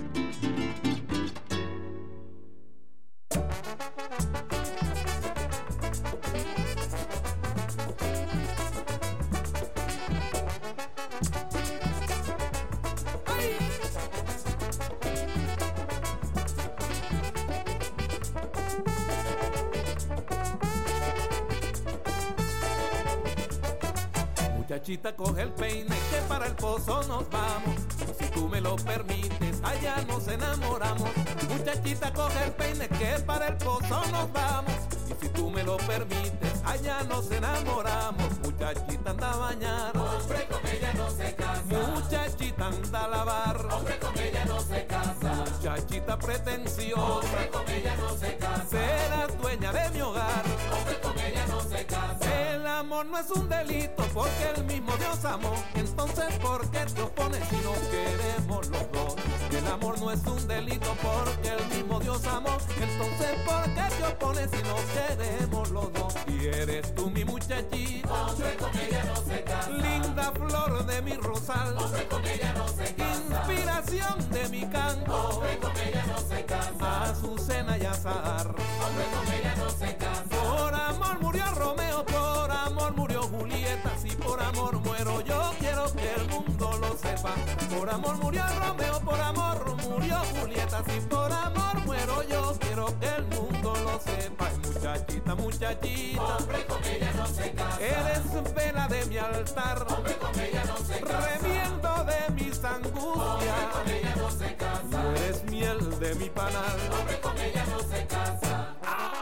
Muchachita, coge el peine que para el pozo nos vamos. Si tú me lo permites, allá nos enamoramos. Muchachita, coge el peine que para el pozo nos vamos. Y si tú me lo permites, allá nos enamoramos. Muchachita, anda a bañar, hombre, con ella no se casa. Muchachita, anda a lavar, hombre, con ella no se casa. Muchachita pretenciosa, hombre, con ella no se casa. Serás dueña de mi hogar, hombre, con ella no se casa. El amor no es un delito porque el mismo Dios amó. Entonces, ¿por qué te opones si no queremos los dos? El amor no es un delito porque el mismo Dios amó. Entonces, ¿por qué te opones si no queremos los dos? Y eres tú mi muchachita, hombre, con ella no se casa. Linda flor de mi rosal, hombre, con ella no se casa. Inspiración de mi canto, hombre, con ella no se casa. Azucena y azahar, hombre, con ella no se casa. Por amor murió Romeo, por amor murió Julieta. Si por amor muero yo, quiero que el mundo lo sepa. Por amor murió Romeo, por amor murió Julieta. Si por amor muero yo, quiero que el mundo lo sepa. Ay, muchachita, muchachita, hombre, con ella no se casa. Eres vela de mi altar, hombre, con ella no se casa. Remiendo de mis angustias, hombre, con ella no se casa. Y eres miel de mi panal, hombre, con ella no se casa.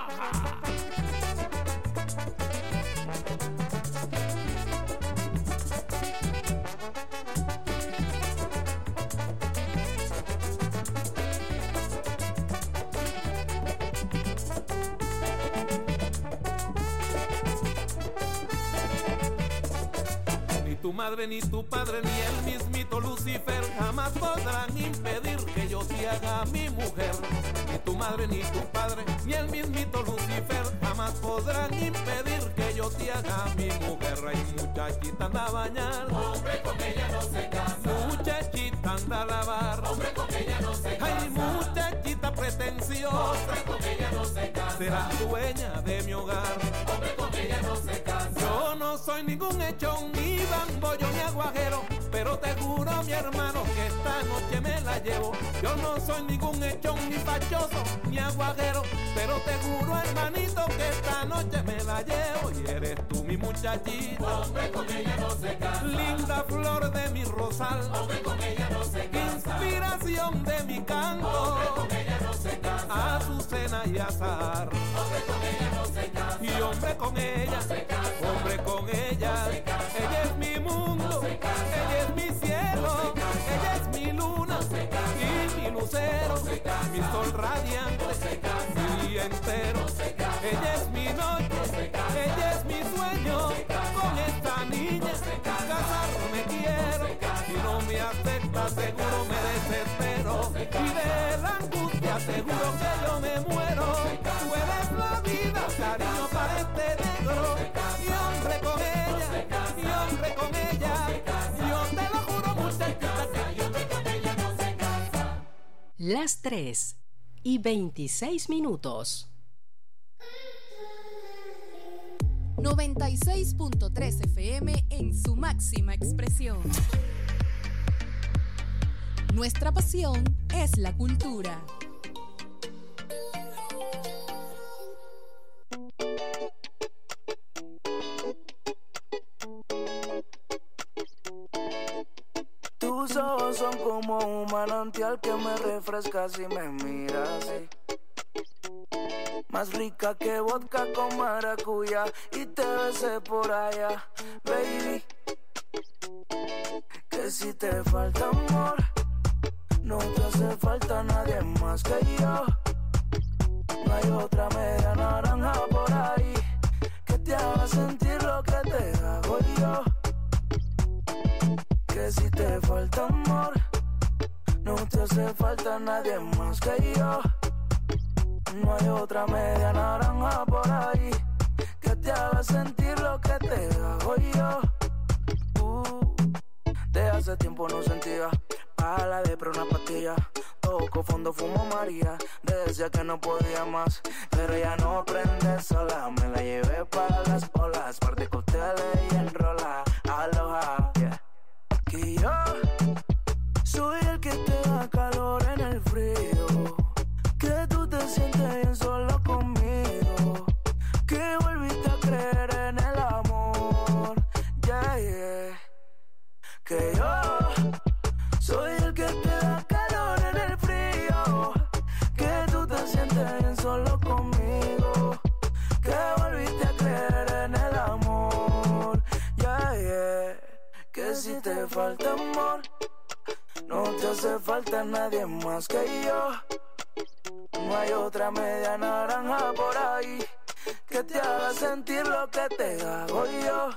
Tu madre, ni tu padre, ni el mismito Lucifer jamás podrán impedir que yo te haga mi mujer. Ni tu madre, ni tu padre, ni el mismito Lucifer jamás podrán impedir que yo te haga mi mujer. Ay, muchachita, anda a bañar, hombre, con ella no se casa. Muchachita, anda a lavar, hombre, con ella no se casa. Ay, muchachita pretenciosa, hombre, con ella no se casa. Serás dueña de mi hogar, hombre, con ella no se casa. Yo no soy ningún hechón, ni bambollo, ni aguajero, pero te juro, mi hermano, que esta noche me la llevo. Yo no soy ningún hechón, ni fachoso, ni aguajero, pero te juro, hermanito, que esta noche me la llevo. Y eres tú mi muchachita, hombre, con ella no se casa. Linda flor de mi rosal, hombre, con ella no se casa. Inspiración de mi canto, hombre, con ella no se casa. Azucena y azahar, hombre, con ella no se casa. Y hombre, con ella no se casa. Hombre, con ella no se casa. Ella es mi mundo, ella es mi cielo, ella es mi luna y mi lucero, mi sol radiante, mi día entero. Ella es mi noche, ella es mi sueño. Con esta niña casarme quiero. Si no me acepta, seguro me desespero. Y de la angustia, seguro que yo me muero. Tú eres la vida, cariño, para este negro. Y hombre, con ella, y hombre, con ella. Yo te lo juro, muchachita, que yo con ella no se casa. Las 3:26. 96.3 FM en su máxima expresión. Nuestra pasión es la cultura. Tus ojos son como un manantial que me refresca si me miras así. más rica que vodka con maracuyá, y te besé por allá, baby. Que si te falta amor, no te hace falta nadie más que yo. No hay otra media naranja por ahí que te haga sentir lo que te hago yo. Que si te falta amor, no te hace falta nadie más que yo. No hay otra media naranja por ahí que te haga sentir lo que te hago yo. De hace tiempo no sentía a la de una pastilla. Toco fondo, fumo María. Decía que no podía más, pero ya no prende sola. Me la llevé para las olas, parte cócteles y enrola. Aloha, yeah. Que yo soy el que te da calor en el frío, que tú te sientes bien solo conmigo, que volviste a creer en el amor, yeah, yeah. Que yo soy el que te da calor en el frío, que tú te sientes bien solo conmigo, que volviste a creer en el amor, yeah, yeah. Que si te falta amor, no te hace falta nadie más que yo. No hay otra media naranja por ahí que te haga sentir lo que te hago yo.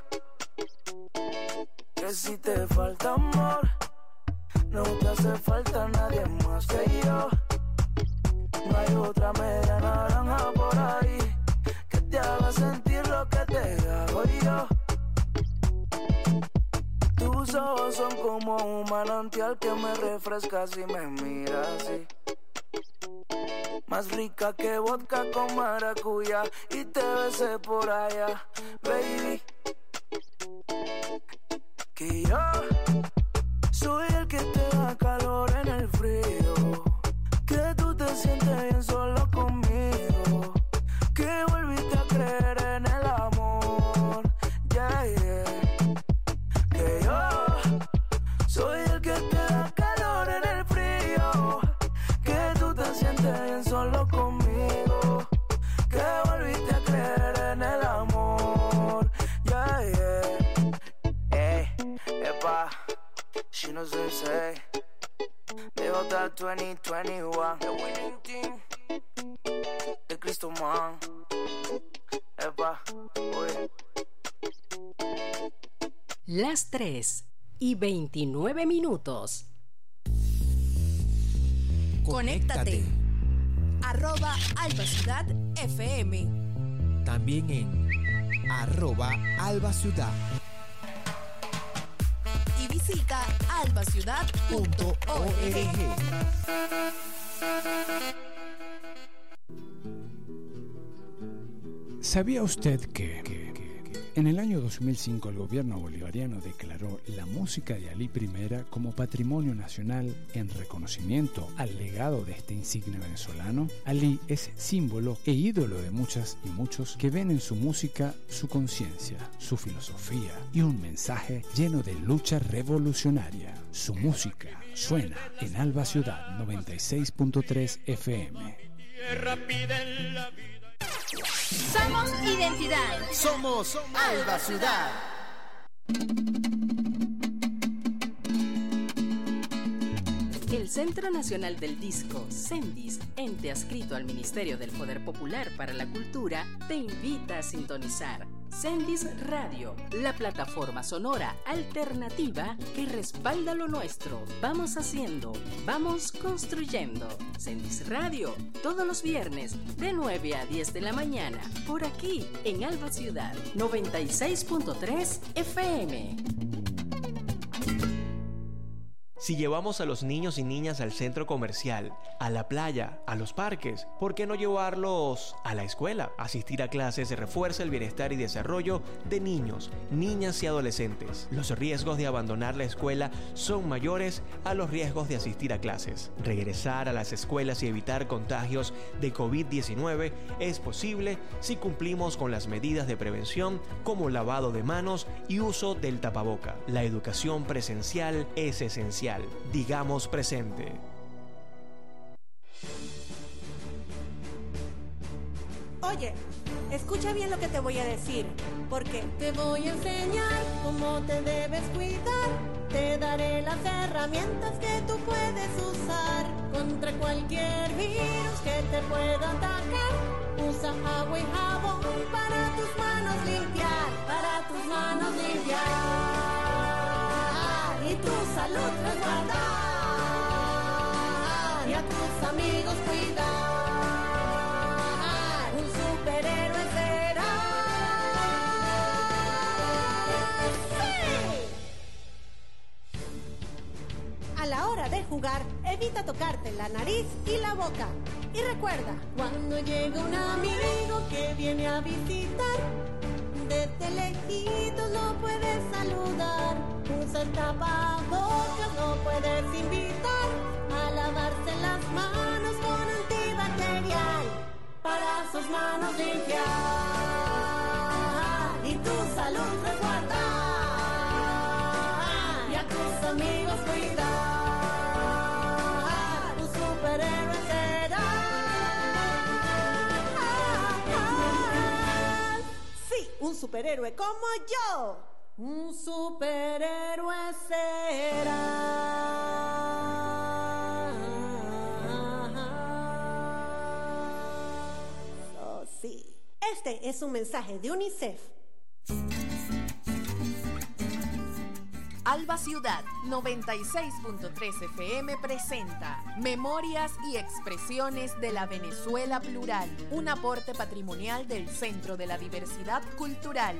Que si te falta amor, no te hace falta nadie más que yo. No hay otra media naranja por ahí que te haga sentir lo que te hago yo. Tus ojos son como un manantial que me refresca si me miras así. Más rica que vodka con maracuyá, y te besé por allá, baby. Que yo soy el que te da calor en el frío, que tú te sientes bien solo conmigo, que volviste a creer en el amor, yeah, yeah. Que yo soy el que te da calor en el frío, que tú te sientes bien solo conmigo, que volviste a creer en el amor, yeah, yeah. Epa, she knows what to say. They got that 2021, the winning team, the Crystal Man. Epa, oye. Las 3:29. Conéctate. @AlbaCiudadFM. También en @AlbaCiudad. Y visita albaciudad.org. ¿Sabía usted que en el año 2005 el gobierno bolivariano declaró la música de Alí I como patrimonio nacional en reconocimiento al legado de este insigne venezolano? Alí es símbolo e ídolo de muchas y muchos que ven en su música su conciencia, su filosofía y un mensaje lleno de lucha revolucionaria. Su música suena en Alba Ciudad 96.3 FM. Somos identidad. Somos Alba Ciudad. El Centro Nacional del Disco, CENDIS, ente adscrito al Ministerio del Poder Popular para la Cultura, te invita a sintonizar CENDIS Radio, la plataforma sonora alternativa que respalda lo nuestro. Vamos haciendo, vamos construyendo. CENDIS Radio, todos los viernes de 9 a 10 de la mañana, por aquí en Alba Ciudad 96.3 FM. Si llevamos a los niños y niñas al centro comercial, a la playa, a los parques, ¿por qué no llevarlos a la escuela? Asistir a clases refuerza el bienestar y desarrollo de niños, niñas y adolescentes. Los riesgos de abandonar la escuela son mayores a los riesgos de asistir a clases. Regresar a las escuelas y evitar contagios de COVID-19 es posible si cumplimos con las medidas de prevención como lavado de manos y uso del tapaboca. La educación presencial es esencial. Digamos presente. Oye, escucha bien lo que te voy a decir, porque te voy a enseñar cómo te debes cuidar. Te daré las herramientas que tú puedes usar contra cualquier virus que te pueda atacar. Usa agua y jabón para tus manos limpiar, para tus manos limpiar y tu salud resguardar y a tus amigos cuidar. Un superhéroe será. A la hora de jugar, evita tocarte la nariz y la boca. Y recuerda, cuando llega un amigo que viene a visitar, desde lejitos lo puedes saludar. Usa el tapabocas, no puedes invitar a lavarse las manos con antibacterial para sus manos limpiar y tu salud resguardar y a tus amigos cuidar. Un superhéroe como yo, un superhéroe será. Oh, sí. Este es un mensaje de UNICEF. Alba Ciudad 96.3 FM presenta Memorias y Expresiones de la Venezuela Plural, un aporte patrimonial del Centro de la Diversidad Cultural.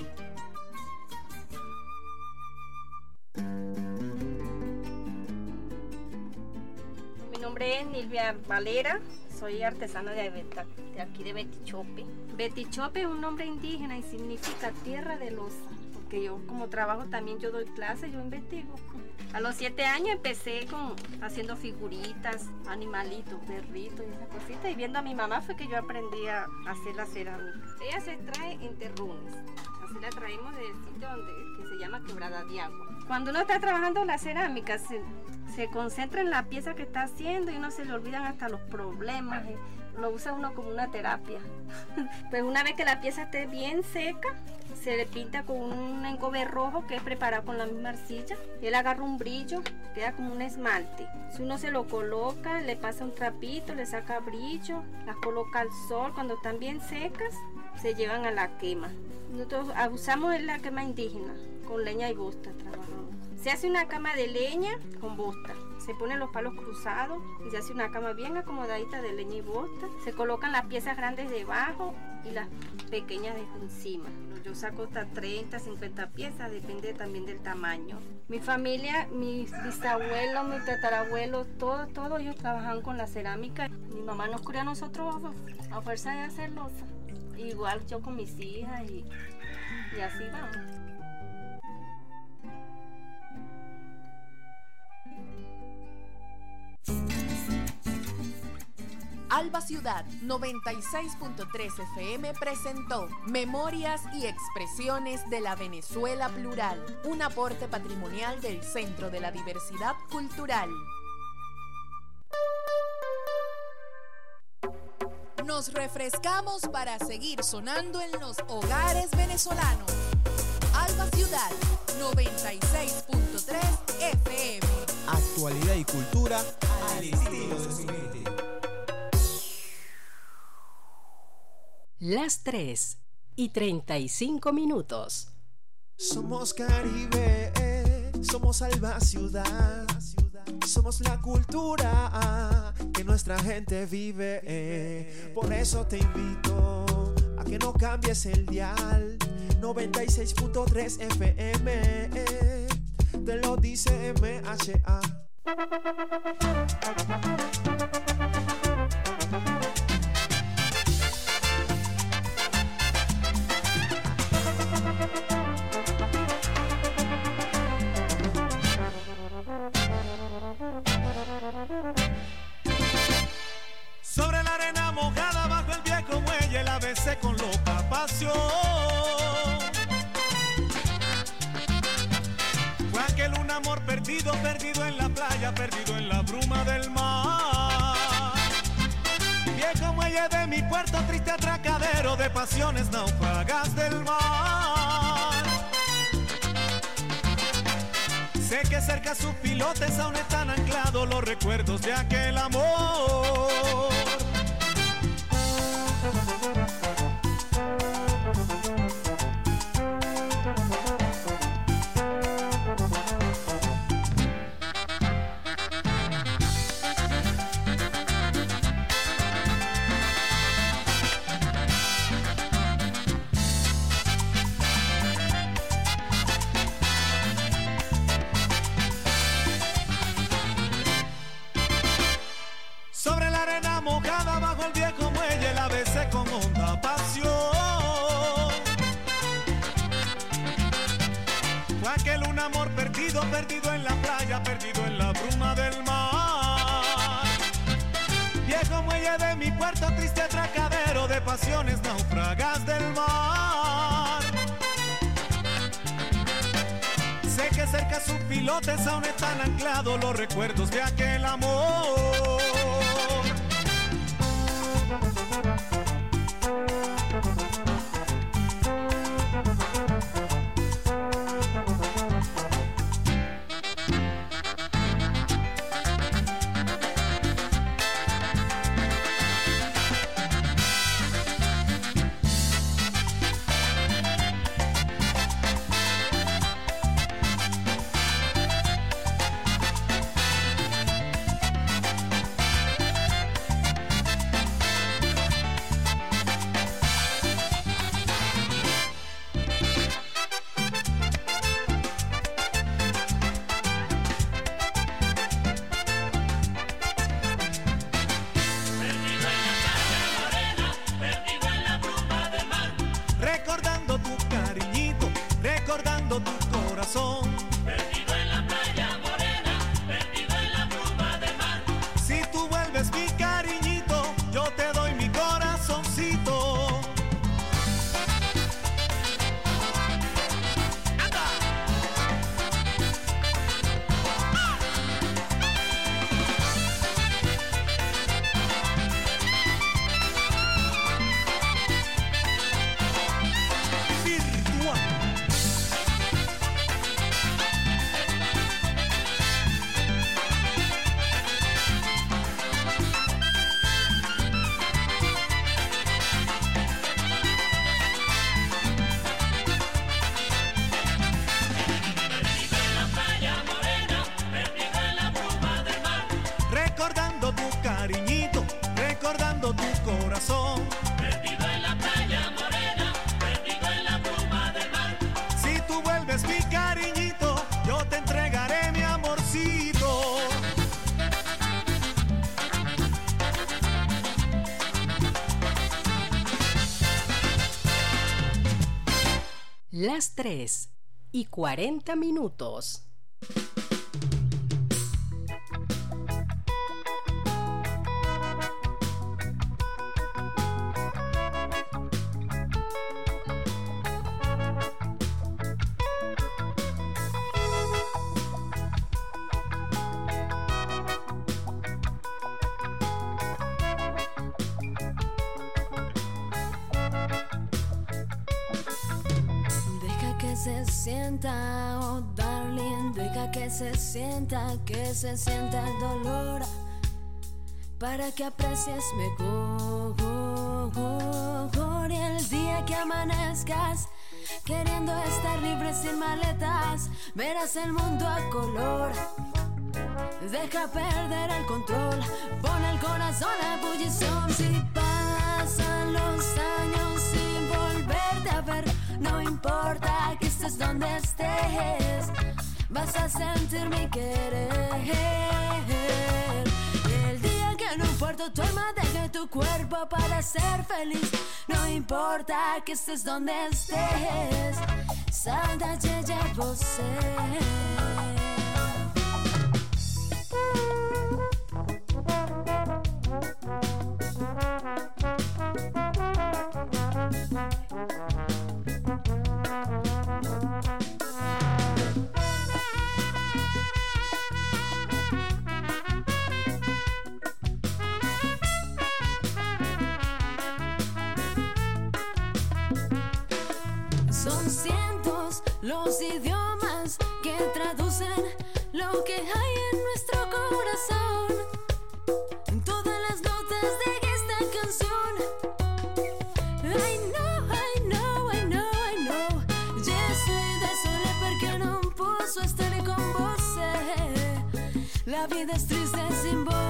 Mi nombre es Nilvia Valera, soy artesana de aquí de Betichope. Betichope es un nombre indígena y significa tierra de loza. Que yo como trabajo también yo doy clases, yo investigo. A los 7 años empecé haciendo figuritas, animalitos, perritos y esas cositas. Y viendo a mi mamá fue que yo aprendí a hacer la cerámica. Ella se trae en terrones. Así la traemos del sitio que se llama Quebrada de Agua. Cuando uno está trabajando la cerámica, se concentra en la pieza que está haciendo y no se le olvidan hasta los problemas. Lo usa uno como una terapia. Pues una vez que la pieza esté bien seca, se le pinta con un engobe rojo que es preparado con la misma arcilla. Él agarra un brillo, queda como un esmalte. Si uno se lo coloca, le pasa un trapito, le saca brillo, las coloca al sol. Cuando están bien secas, se llevan a la quema. Nosotros usamos la quema indígena, con leña y bosta trabajamos. Se hace una cama de leña con bosta. Se ponen los palos cruzados y se hace una cama bien acomodadita de leña y bosta. Se colocan las piezas grandes debajo y las pequeñas de encima. Yo saco hasta 30, 50 piezas, depende también del tamaño. Mi familia, mis bisabuelos, mis tatarabuelos, todos ellos trabajan con la cerámica. Mi mamá nos crió a nosotros a fuerza de hacer loza. Igual yo con mis hijas y así vamos. Alba Ciudad 96.3 FM presentó Memorias y Expresiones de la Venezuela Plural, un aporte patrimonial del Centro de la Diversidad Cultural. Nos refrescamos para seguir sonando en los hogares venezolanos. Alba Ciudad 96.3 FM. Actualidad y cultura al estilo de su gente. Las 3:35. Somos Caribe, somos Alba Ciudad, somos la cultura que nuestra gente vive. Por eso te invito a que no cambies el dial. 96.3 FM, te lo dice MHA. Sobre la arena mojada bajo el viejo muelle, el ABC con loca pasión. Fue aquel un amor perdido, perdido en la playa, perdido en la bruma del mar. Viejo muelle muelle de mi puerto, triste atracadero de pasiones náufragas del mar. Sé que cerca sus pilotes aún están anclados los recuerdos de aquel amor. Sobre la arena mojada bajo el viejo muelle la besé con honda pasión. Fue aquel un amor perdido, perdido en la playa, perdido en la bruma del mar. Viejo muelle de mi puerto, triste atracadero de pasiones náufragas del mar. Sé que cerca sus pilotes aún están anclados los recuerdos de aquel amor. Las 3:40. Que se sienta el dolor para que aprecies mejor. Y el día que amanezcas queriendo estar libre sin maletas, verás el mundo a color. Deja perder el control, pon el corazón a ebullición. Si pasan los años sin volverte a ver, no importa que estés donde estés, vas a sentir mi querer. El día que en un puerto tu alma deje tu cuerpo para ser feliz, no importa que estés donde estés, Santa Yeye você. Son cientos los idiomas que traducen lo que hay en nuestro corazón. Todas las notas de esta canción. I know, je suis désolé porque non posso stare con vos. La vida es triste sin vos.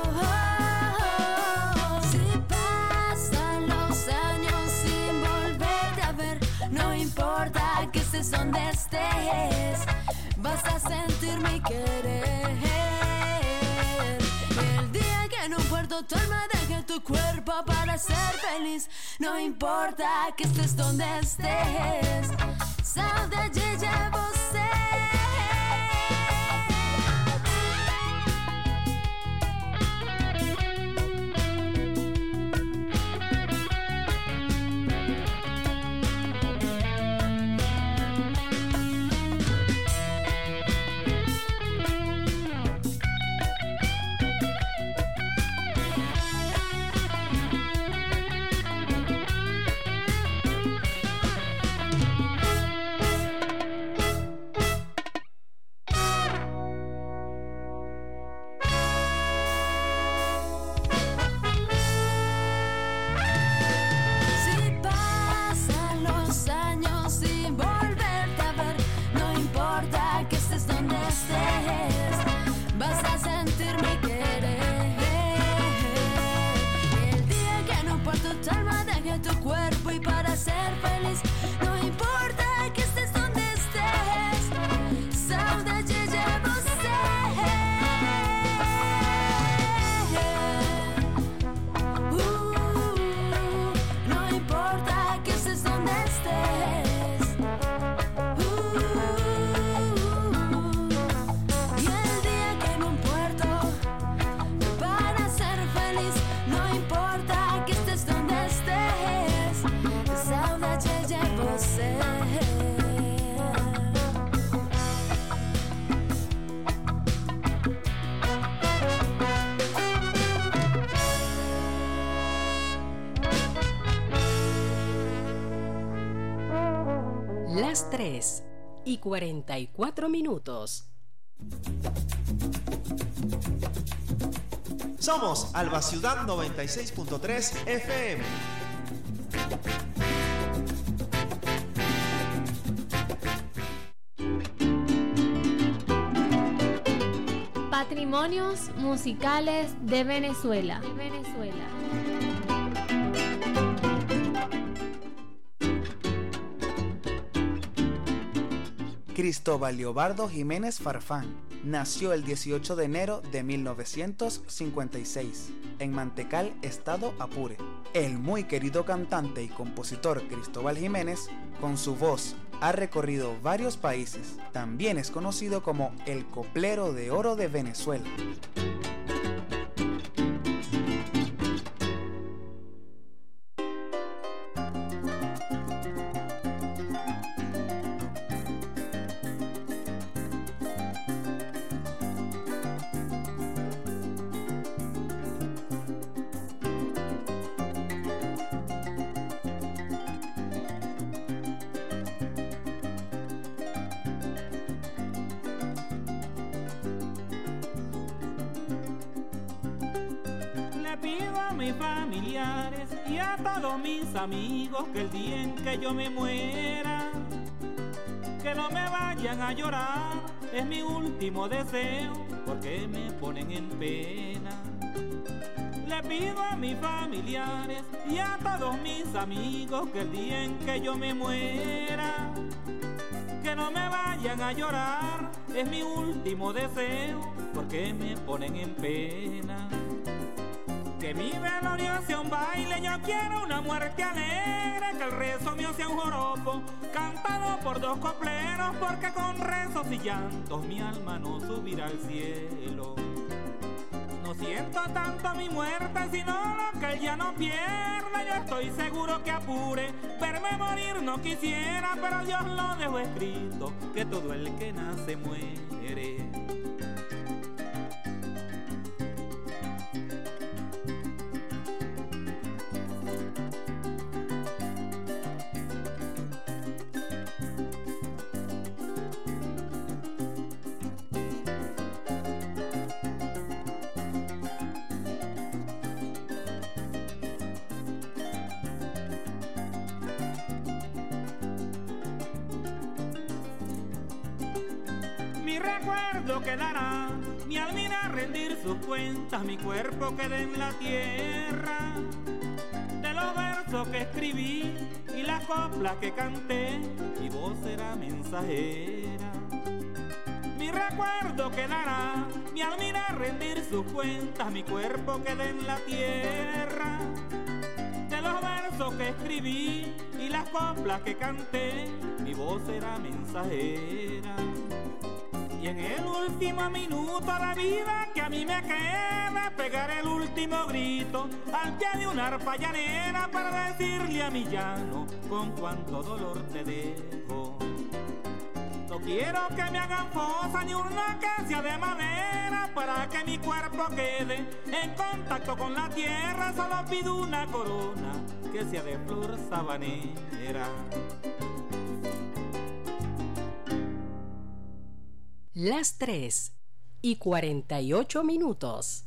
Si pasan los años sin volverte a ver, no importa que estés donde estés, vas a sentir mi querer. El día que en un puerto tu alma deje tu cuerpo para ser feliz, no importa que estés donde estés, saudade de você. Las 3:44. Somos Alba Ciudad 96.3 FM. Patrimonios musicales de Venezuela. Cristóbal Leobardo Jiménez Farfán nació el 18 de enero de 1956 en Mantecal, estado Apure. El muy querido cantante y compositor Cristóbal Jiménez, con su voz, ha recorrido varios países. También es conocido como el coplero de oro de Venezuela. Amigos, que el día en que yo me muera, que no me vayan a llorar, es mi último deseo, porque me ponen en pena. Le pido a mis familiares y a todos mis amigos, que el día en que yo me muera, que no me vayan a llorar, es mi último deseo, porque me ponen en pena. Que mi velorio sea un baile, yo quiero una muerte alegre, que el rezo mío sea un joropo, cantado por dos copleros, porque con rezos y llantos mi alma no subirá al cielo. No siento tanto mi muerte, sino lo que él ya no pierda, yo estoy seguro que Apure, verme morir no quisiera, pero Dios lo dejó escrito, que todo el que nace muere. Mi recuerdo quedará, mi alma irá a rendir sus cuentas, mi cuerpo queda en la tierra. De los versos que escribí y las coplas que canté, mi voz será mensajera. Mi recuerdo quedará, mi alma irá a rendir sus cuentas, mi cuerpo queda en la tierra. De los versos que escribí y las coplas que canté, mi voz será mensajera. Y en el último minuto de vida que a mí me queda, pegaré el último grito al pie de una arpa llanera para decirle a mi llano con cuánto dolor te dejo. No quiero que me hagan fosa ni una casa de madera para que mi cuerpo quede en contacto con la tierra. Solo pido una corona que sea de flor sabanera. Las 3:48.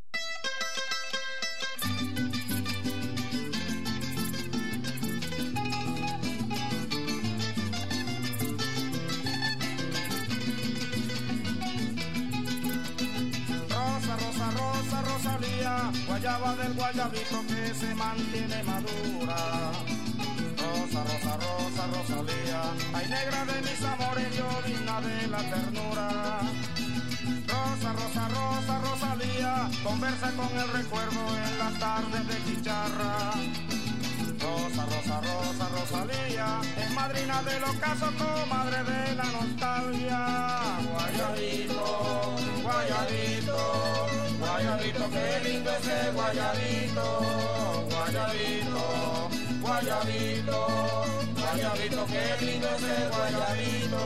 Rosalía, guayaba del guayabito que se mantiene madura. Rosa, rosa, rosa, Rosalía, ay negra de mis amores, llovina de la ternura. Rosa, rosa, rosa, Rosalía, conversa con el recuerdo en las tardes de chicharra. Rosa, rosa, rosa, Rosalía, es madrina del ocaso, comadre de la nostalgia. Guayabito, guayabito, guayabito, qué lindo ese guayabito. Guayabito, guayabito, guayabito, qué lindo ese guayabito.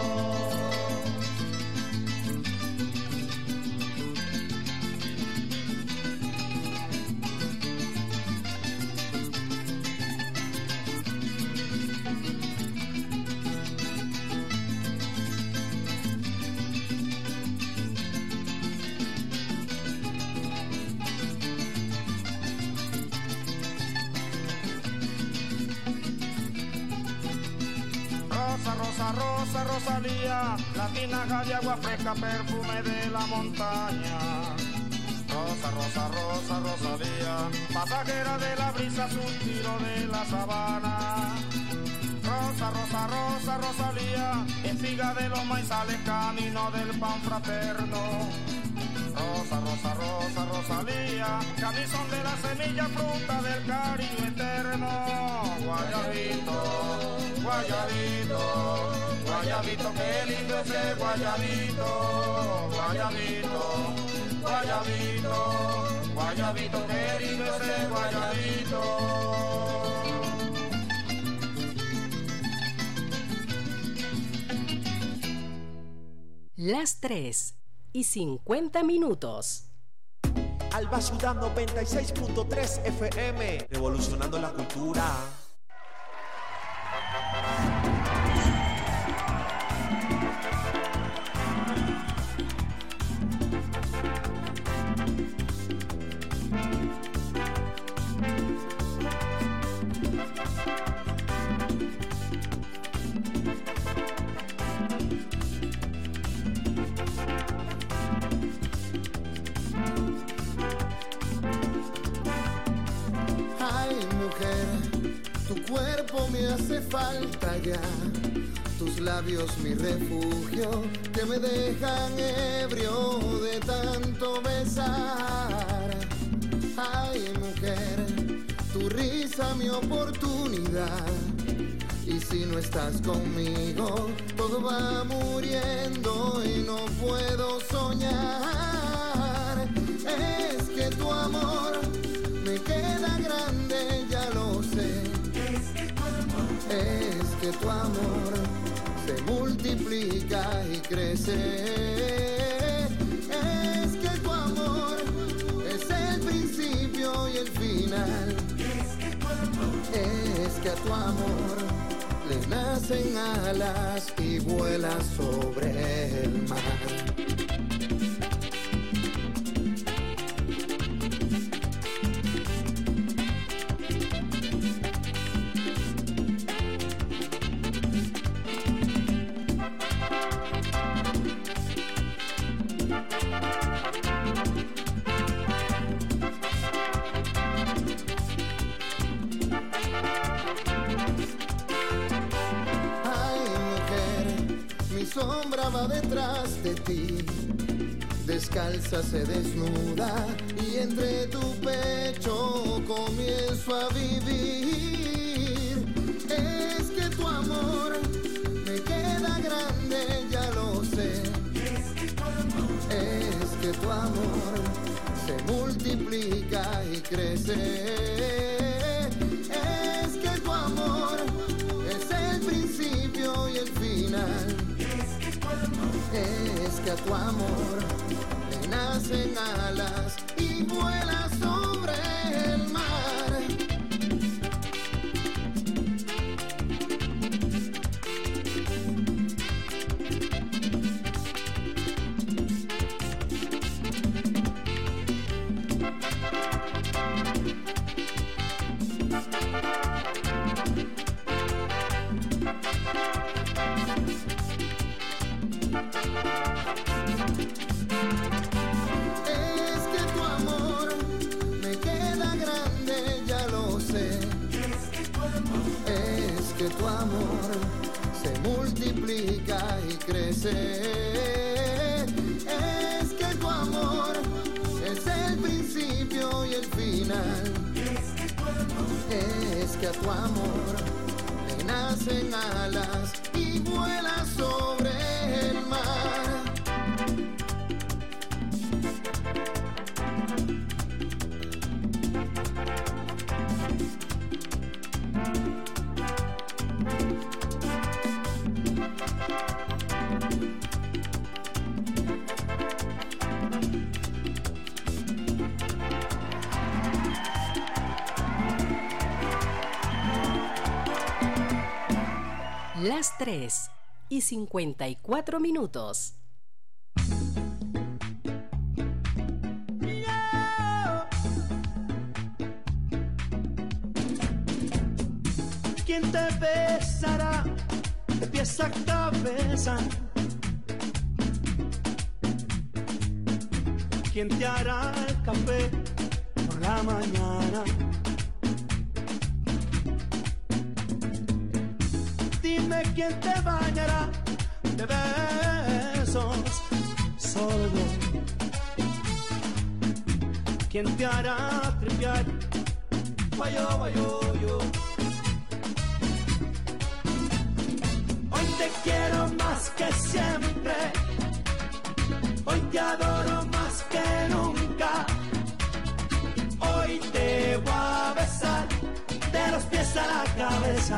Rosa, rosa, Rosalía, la tinaja de agua fresca, perfume de la montaña. Rosa, rosa, rosa, Rosalía, pasajera de la brisa, suspiro de la sabana. Rosa, rosa, rosa, Rosalía, espiga de los maizales, camino del pan fraterno. Rosa, rosa, rosa, Rosalía, camisón de la semilla, fruta del cariño eterno. Guayabito, guayabito, guayabito, qué lindo ese guayabito. Guayabito, guayabito, guayabito, qué lindo ese guayabito. Las 3:50. Alba Ciudad 96.3 FM, revolucionando la cultura. Me hace falta ya, tus labios mi refugio, que me dejan ebrio de tanto besar. Ay, mujer, tu risa mi oportunidad, y si no estás conmigo, todo va muriendo y no puedo soñar. Es que tu amor me queda grande, ya lo sé. Es que tu amor se multiplica y crece. Es que tu amor es el principio y el final. Es que a tu amor le nacen alas y vuela sobre el mar. va detrás de ti. Descalza se desnuda y entre tu pecho comienzo a vivir. Es que tu amor me queda grande, ya lo sé. Es que tu amor se multiplica y crece. Es que tu amor es el principio y el final. Es que a tu amor le nacen alas y vuela sobre el mar. Tu amor se multiplica y crece. Es que tu amor es el principio y el final. Es que a tu amor le nacen alas y vuela sobre el mar. Las 3:54. ¿Quién te besará de pies a cabeza? ¿Quién te hará el café por la mañana? Dime quién te bañará de besos, solo yo. ¿Quién te hará tripear? Guayo, guayo, yo. Hoy te quiero más que siempre, hoy te adoro más que nunca. Hoy te voy a besar de los pies a la cabeza.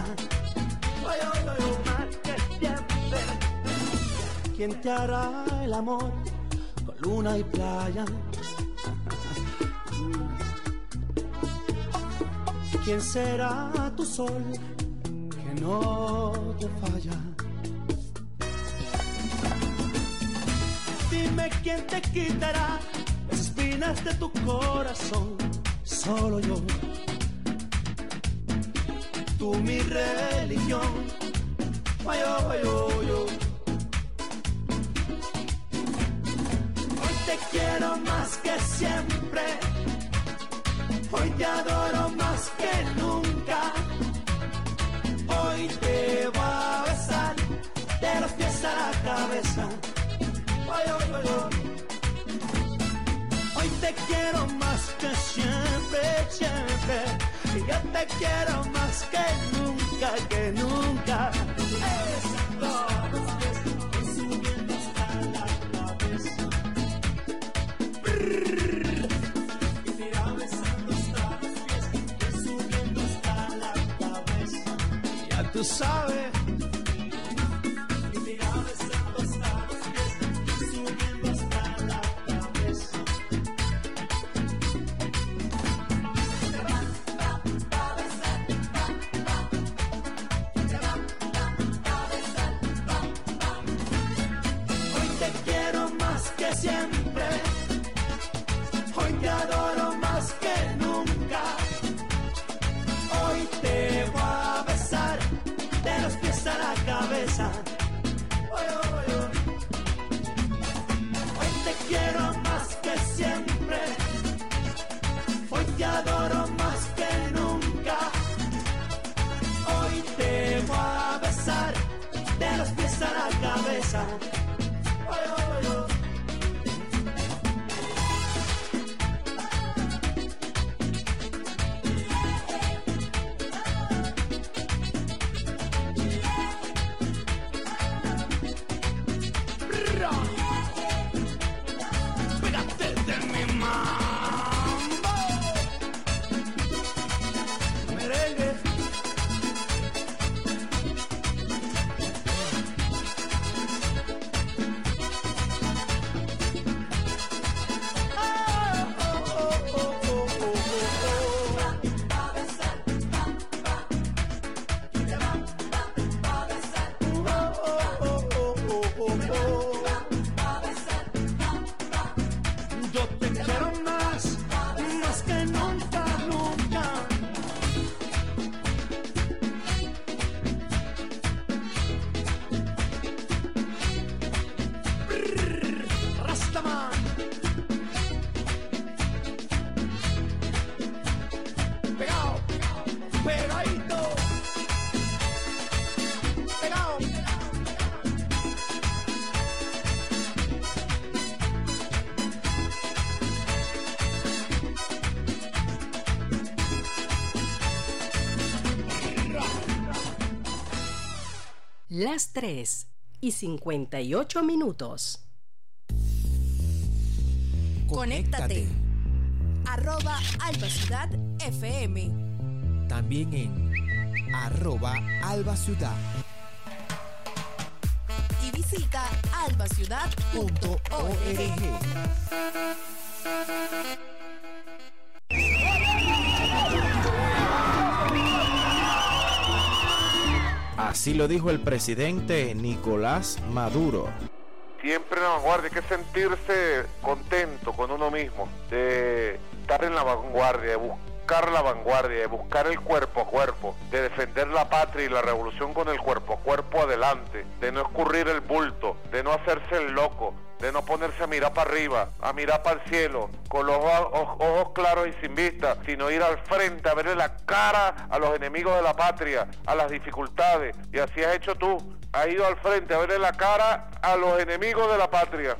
Más que siempre. ¿Quién te hará el amor con luna y playa? ¿Quién será tu sol que no te falla? Dime quién te quitará las espinas de tu corazón. Solo yo. Tú mi religión, yo. Hoy te quiero más que siempre, hoy te adoro más que nunca. Hoy te voy a besar de los pies a la cabeza. Yo. Hoy te quiero más que siempre, siempre. Y yo te quiero más que nunca, que nunca. Besando los pies, subiendo hasta la cabeza. Y mira, besando hasta los pies, subiendo hasta la cabeza. Ya tú sabes. Y mira, besando hasta los pies, subiendo hasta la cabeza. Siempre, hoy te adoro más que nunca. Hoy te voy a besar de los pies a la cabeza. Hoy te quiero más que siempre, hoy te adoro más que nunca. Hoy te voy a besar de los pies a la cabeza. Pégate de mi mambo. Merengue. Yo te quiero más que nunca, nunca. Rastaman. Pegado, pegadito. Pegado. Las 3:58. Conéctate. @AlbaCiudadFM. También en @AlbaCiudad. Y visita albaciudad.org. Así lo dijo el presidente Nicolás Maduro. Siempre en la vanguardia, hay que sentirse contento con uno mismo, de estar en la vanguardia, de buscar la vanguardia, de buscar el cuerpo a cuerpo, de defender la patria y la revolución con el cuerpo a cuerpo adelante, de no escurrir el bulto, de no hacerse el loco, de no ponerse a mirar para arriba, a mirar para el cielo, con los ojos claros y sin vista, sino ir al frente a verle la cara a los enemigos de la patria, a las dificultades, y así has hecho tú, has ido al frente a verle la cara a los enemigos de la patria.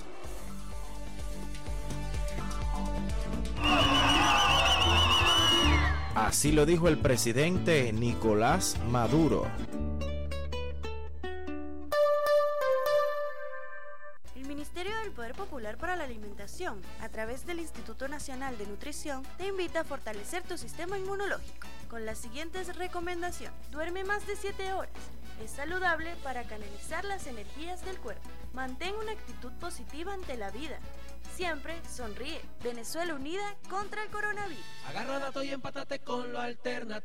Así lo dijo el presidente Nicolás Maduro. El Ministerio del Poder Popular para la Alimentación, a través del Instituto Nacional de Nutrición, te invita a fortalecer tu sistema inmunológico con las siguientes recomendaciones. Duerme más de 7 horas. Es saludable para canalizar las energías del cuerpo. Mantén una actitud positiva ante la vida. Siempre sonríe. Venezuela unida contra el coronavirus. Agarra datos y empátate con lo alternativo.